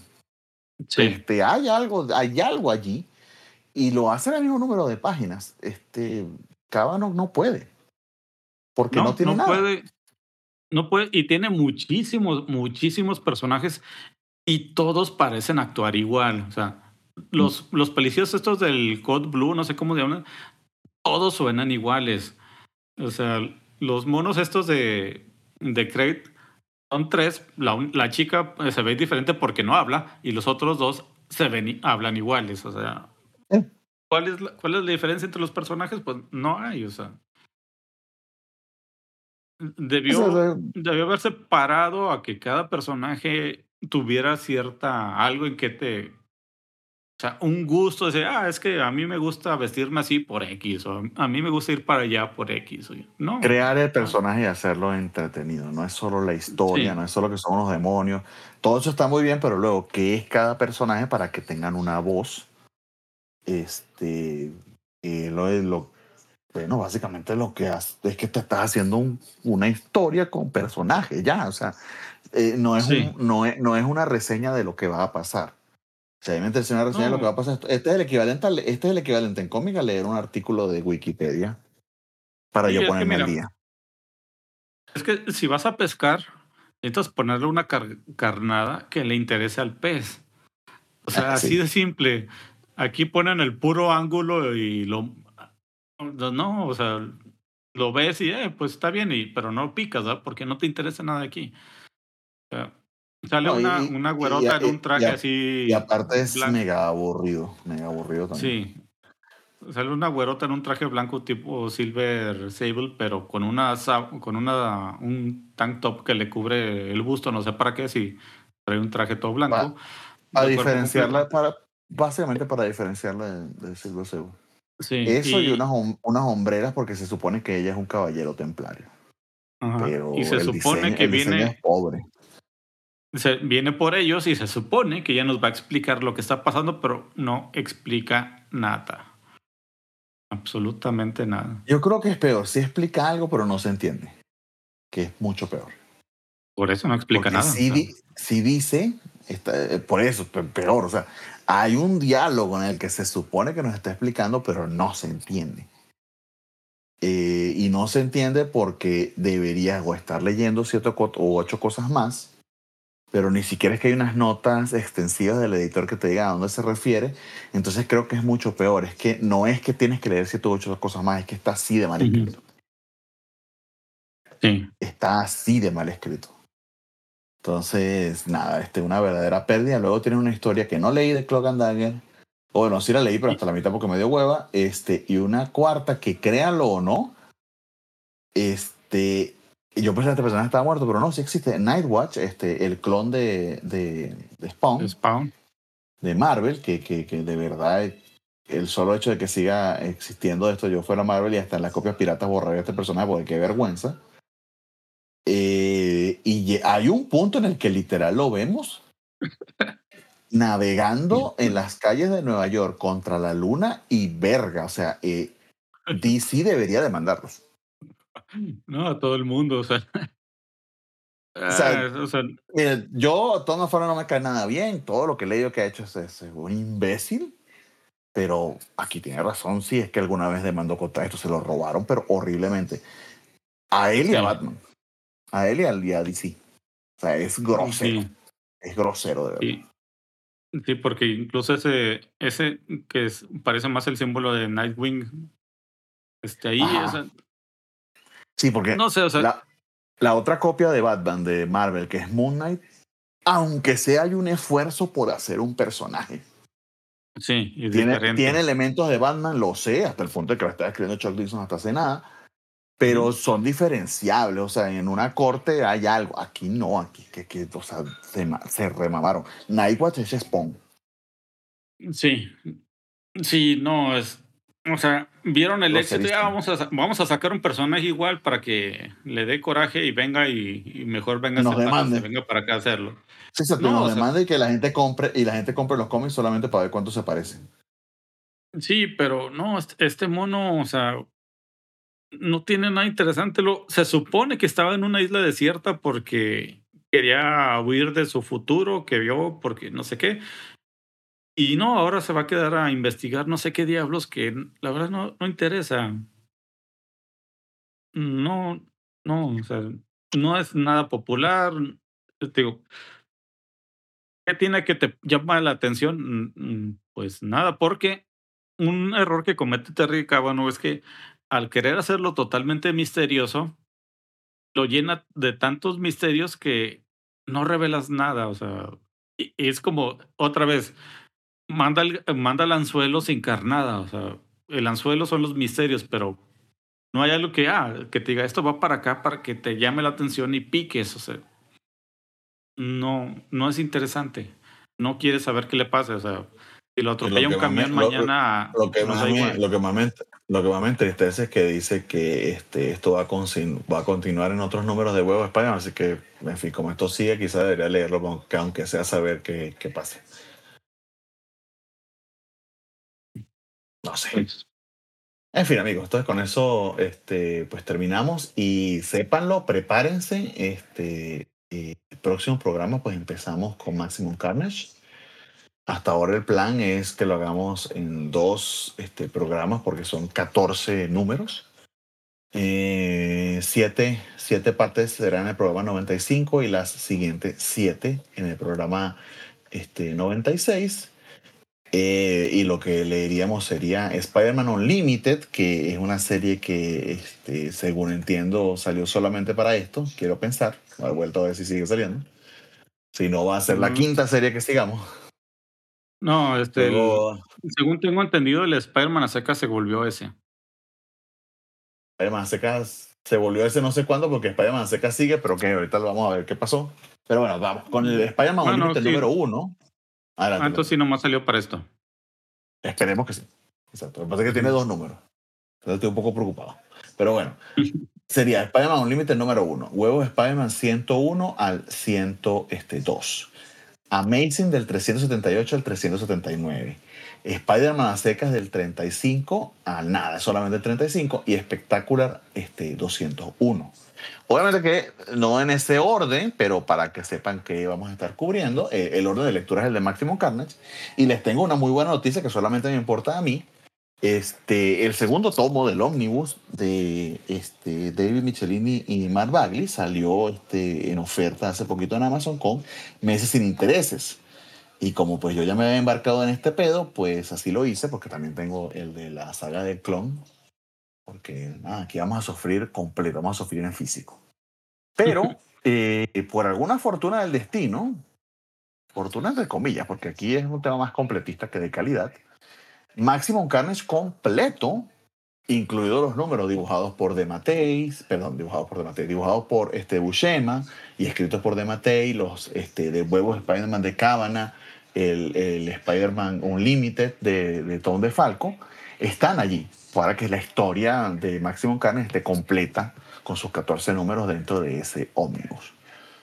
sí. Este, hay algo, hay algo allí y lo hace en el mismo número de páginas. Este, Cábano no puede, porque no No, tiene no nada. puede. No puede y tiene muchísimos, muchísimos personajes y todos parecen actuar igual. O sea, Mm. los los policías estos del Code Blue, no sé cómo se llaman, todos suenan iguales. O sea, los monos estos de de Crate son tres. La un la chica, pues, se ve diferente porque no habla, y los otros dos se ven y hablan iguales. O sea, Eh, ¿cuál es la cuál es la diferencia entre los personajes? Pues no hay, o sea. o sea, o Debió sea, debió haberse parado a que cada personaje tuviera cierta algo en que te o sea, un gusto, de decir: "Ah, es que a mí me gusta vestirme así por equis, o a mí me gusta ir para allá por equis", o no, crear el no, personaje y hacerlo entretenido. No es solo la historia, no sí, es solo que son unos demonios. Todo eso está muy bien, pero luego, ¿qué es cada personaje para que tengan una voz? Este, eh, lo, lo- bueno, básicamente lo que hace es que te estás haciendo un- una historia con personajes, ya. O sea, eh, no, es un, sí. no, es, no es una reseña de lo que va a pasar. Si a mí me interesa una reseña de lo que va No, a pasar, este es el equivalente, al- este es el equivalente en cómic a leer un artículo de Wikipedia para sí, yo es que ponerme al mira, día. es que si vas a pescar, necesitas ponerle una car carnada que le interese al pez. O sea, así Sí. de simple. Aquí ponen el puro ángulo y lo no, no, o sea, lo ves y, eh, pues está bien, y pero no picas, ¿verdad? Porque no te interesa nada aquí. O sea, sale No, una y, una y, y, güerota en un y- traje y así aparte es blanco, mega aburrido, mega aburrido también. sí, sale una güerota en un traje blanco tipo Silver Sable, pero con una sa con una un tank top que le cubre el busto, no sé para qué, si trae un traje todo Va blanco, a de cuerpo diferenciarla completo. para, básicamente para diferenciarla de, de Silver Sable. Sí, Eso y unas, y hom- unas hombreras porque se supone que ella es un caballero templario. ajá, y Pero se el supone diseño, que el diseño es viene pobre. se viene por ellos y se supone que ya nos va a explicar lo que está pasando, pero no explica nada, absolutamente nada. Yo creo que es peor. Sí explica algo, pero no se entiende. Que es mucho peor. Por eso no explica Porque nada, o sí, sea, di- sí dice, está- eh, por eso, pe- peor. O sea, hay un diálogo en el que se supone que nos está explicando, pero no se entiende. Eh, y no se entiende porque deberías o estar leyendo siete o cuatro- o ocho cosas más, pero ni siquiera es que hay unas notas extensivas del editor que te diga a dónde se refiere. Entonces creo que es mucho peor. Es que no es que tienes que leer siete o ocho cosas más, es que está así de mal ujú, escrito. sí, Está así de mal escrito. Entonces, nada, este, una verdadera pérdida. Luego tiene una historia que no leí de Cloak and Dagger. O bueno, sí la leí, pero y hasta la mitad porque me dio hueva. Este, y una cuarta que, créanlo o no, este, yo pensé que este personaje estaba muerto, pero no, sí existe. Nightwatch, este, el clon de, de, de Spawn, Spawn, de Marvel, que, que, que de verdad el solo hecho de que siga existiendo esto, yo fuera Marvel y hasta en las copias piratas borraría a este personaje porque qué vergüenza. Eh, y ye- hay un punto en el que literal lo vemos navegando en las calles de Nueva York contra la luna y verga, o sea, eh, D C debería demandarlos. no, a todo el mundo, o sea, O sea, ah, o sea, mire, yo, Tom afuera no me cae nada bien, todo lo que he leído que ha hecho es, es un imbécil, pero aquí tiene razón, sí, es que alguna vez demandó contra esto, se lo robaron, pero horriblemente. A él y a sí, Batman, a él y a, y a D C. O sea, es grosero, sí, es grosero de verdad. sí, sí, porque incluso ese ese que es parece más el símbolo de Nightwing, este, ahí, o Ajá, sea, sí, porque no sé, o sea, la, la otra copia de Batman de Marvel, que es Moon Knight, aunque sea hay un esfuerzo por hacer un personaje. sí, es Tiene, tiene diferente. elementos de Batman, lo sé, hasta el punto de que lo estaba escribiendo Chuck Dixon hasta hace nada, pero Ujú. son diferenciables. O sea, en una corte hay algo. Aquí no, aquí que, que o sea, se, ma- se remamaron. Nightwatch es Spawn. Sí. Sí, no, es o sea, vieron el éxito, ya Groserísimo. vamos a sa vamos a sacar un personaje igual para que le dé coraje y venga y y mejor Y véngase nos pa se demande. venga para acá a hacerlo. Sí, exacto, y No, nos o sea, demande y que la gente compre, y la gente compre los cómics solamente para ver cuánto se parecen. sí, pero no, este este mono, o sea, no tiene nada interesante, lo se supone que estaba en una isla desierta porque quería huir de su futuro que vio porque no sé qué, y no, ahora se va a quedar a investigar no sé qué diablos que la verdad no no interesa. No, no, o sea no es nada popular. Te digo, ¿qué tiene que te llama la atención? Mm, mm, pues nada, porque un error que comete Terry Cavanagh es que al querer hacerlo totalmente misterioso, lo llena de tantos misterios que no revelas nada, o sea, y y es como otra vez, manda el manda el anzuelo sin carnada, o sea, el anzuelo son los misterios, pero no hay algo que, ah, que te diga, esto va para acá para que te llame la atención y piques, o sea, no, no es interesante. No quieres saber qué le pasa, o sea, si lo Y lo atropella un que más me, camión lo, lo- mañana, lo que nos más da me, igual. lo que más me, lo que más me entristece es que dice que este, esto va a, consin- va a continuar en otros números de Huevo Español, así que, en fin, como esto sigue, quizás debería leerlo, aunque, aunque sea saber qué, qué pasa. No sé. Pues, En fin, amigos, entonces con eso este, pues terminamos y sépanlo, prepárense. Este, eh, el próximo programa pues empezamos con Maximum Carnage. Hasta ahora el plan es que lo hagamos en dos este, programas porque son catorce números. Eh, siete, siete partes serán en el programa noventa y cinco y las siguientes siete en el programa este, noventa y seis. Eh, y lo que leeríamos sería Spider-Man Unlimited, que es una serie que, este, según entiendo, salió solamente para esto. Quiero pensar. No he vuelto a ver si sigue saliendo. Si no, va a ser la no, quinta serie que sigamos. no, este, el Luego, según tengo entendido, el Spider-Man a secas se volvió ese. Spider-Man Secas se volvió ese no sé cuándo, porque Spider-Man Secas sigue, pero que ahorita lo vamos a ver qué pasó. Pero bueno, vamos con el Spider-Man Ah, no, Unlimited sí. número uno. Ah, Adelante, entonces perdón. sí, nomás salió para esto. Esperemos que sí. Exacto. Lo que pasa es que tiene Ujú. dos números. Entonces estoy un poco preocupado. Pero bueno. Sería Spider-Man Unlimited número uno. Huevos Spider-Man ciento uno al ciento dos. Amazing del trescientos setenta y ocho al trescientos setenta y nueve. Spider-Man a secas del treinta y cinco al nada, solamente el treinta y cinco. Y Spectacular este, doscientos uno. Obviamente que no en ese orden, pero para que sepan que vamos a estar cubriendo, eh, el orden de lectura es el de Maximum Carnage. Y les tengo una muy buena noticia que solamente me importa a mí. Este, el segundo tomo del Omnibus de este, David Michelini y Mark Bagley salió este, en oferta hace poquito en Amazon con meses sin intereses. Y como pues yo ya me había embarcado en este pedo, pues así lo hice, porque también tengo el de la saga del clon, porque nada, aquí vamos a sufrir completo, vamos a sufrir en físico. Pero eh, por alguna fortuna del destino, fortuna entre comillas, porque aquí es un tema más completista que de calidad, Maximum Carnage completo, incluidos los números dibujados por De Matteis, perdón, dibujados por De Matteis, dibujados por este, Buscema y escritos por De Matteis, los este, de Huevos Spider-Man de Cavanagh, el, el Spider-Man Unlimited de, de Tom DeFalco, están allí para que la historia de Maximum Carnage esté completa con sus catorce números dentro de ese ómnibus.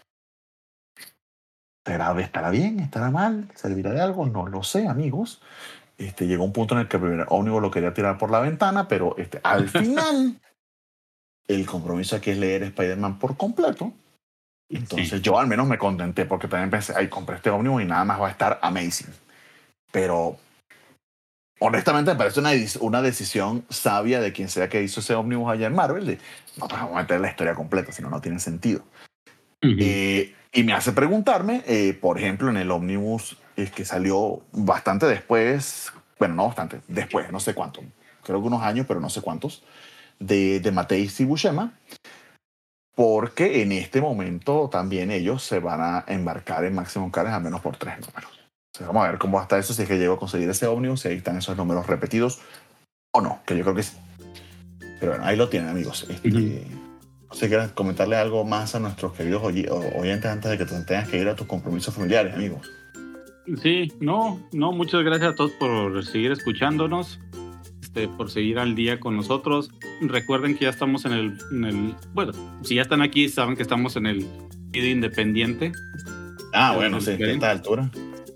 ¿Estará, ¿Estará bien? ¿Estará mal? ¿Servirá de algo? No lo sé, amigos. Este, llegó un punto en el que el primer ómnibus lo quería tirar por la ventana, pero este, al final el compromiso aquí es leer Spider-Man por completo. Sí. Entonces yo al menos me contenté porque también pensé, ay, compré este ómnibus y nada más va a estar amazing. Pero honestamente me parece una, una decisión sabia de quien sea que hizo ese ómnibus allá en Marvel, de no, pues vamos a meter la historia completa, si no, no tiene sentido. Ujú. Eh, y me hace preguntarme, eh, por ejemplo, en el ómnibus eh, que salió bastante después, bueno, no bastante, después, no sé cuánto, creo que unos años, pero no sé cuántos, de, de Matteis y Buscema, porque en este momento también ellos se van a embarcar en Maximum Carnage al menos por tres números. Entonces, vamos a ver cómo va a estar eso, si es que llego a conseguir ese ómnibus, si ahí están esos números repetidos o no, que yo creo que sí. Pero bueno, ahí lo tienen, amigos. Ujú. Este, no sé, ¿quieres comentarle algo más a nuestros queridos oy- oyentes antes de que te tengas que ir a tus compromisos familiares, amigos? Sí, no, no, muchas gracias a todos por seguir escuchándonos, este, por seguir al día con nosotros. Recuerden que ya estamos en el, en el, bueno, si ya están aquí, saben que estamos en el feed independiente. Ah, Eh, bueno, sí, que a esperen- esta altura,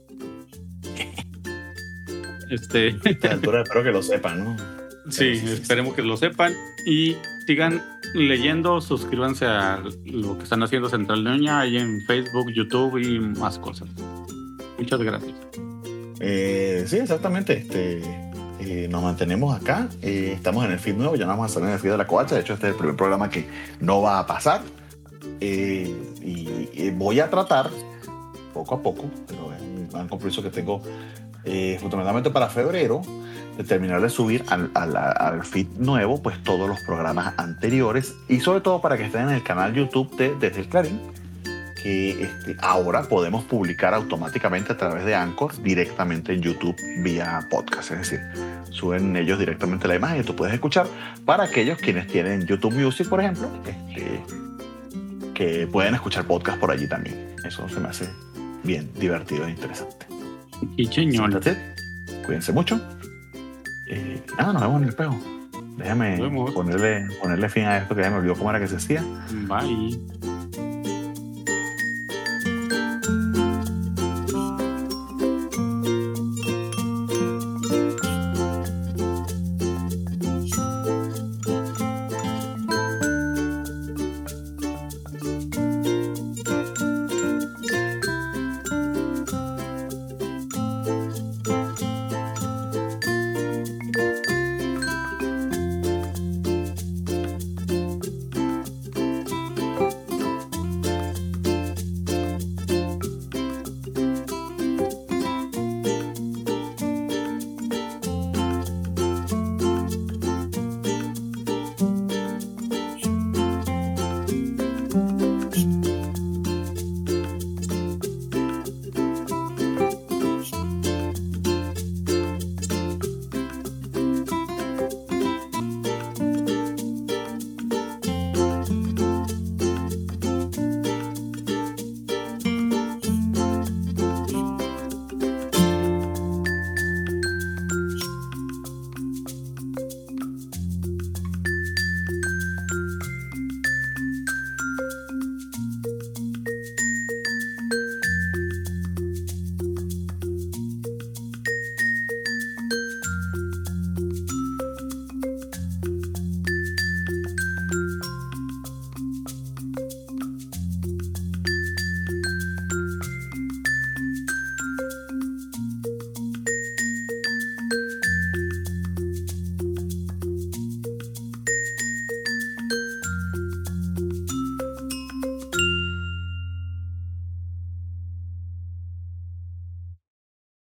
este, a esta altura espero que lo sepan, ¿no? Pero sí, sí, sí, sí. esperemos que lo sepan y sigan leyendo, suscríbanse a lo que están haciendo Central Ñoña ahí en Facebook, YouTube y más cosas. Muchas gracias. Eh, sí, exactamente. Este, eh, nos mantenemos acá. Eh, estamos en el feed nuevo, ya no vamos a salir en el feed de la covacha. De hecho, este es el primer programa que no va a pasar. Eh, y, y voy a tratar, poco a poco, pero es un gran compromiso que tengo eh, fundamentalmente para febrero, de terminar de subir al, al, al feed nuevo pues todos los programas anteriores, y sobre todo para que estén en el canal YouTube de Desde el Clarín, que este, ahora podemos publicar automáticamente a través de Anchor directamente en YouTube vía podcast, es decir, suben ellos directamente la imagen y tú puedes escuchar. Para aquellos quienes tienen YouTube Music, por ejemplo, este, que pueden escuchar podcast por allí también. Eso se me hace bien divertido e interesante. Y señor. Cuídense mucho. Eh, ah, nos vemos en el espejo. Déjame ponerle, ponerle fin a esto que ya me olvidó cómo era que se hacía. Bye.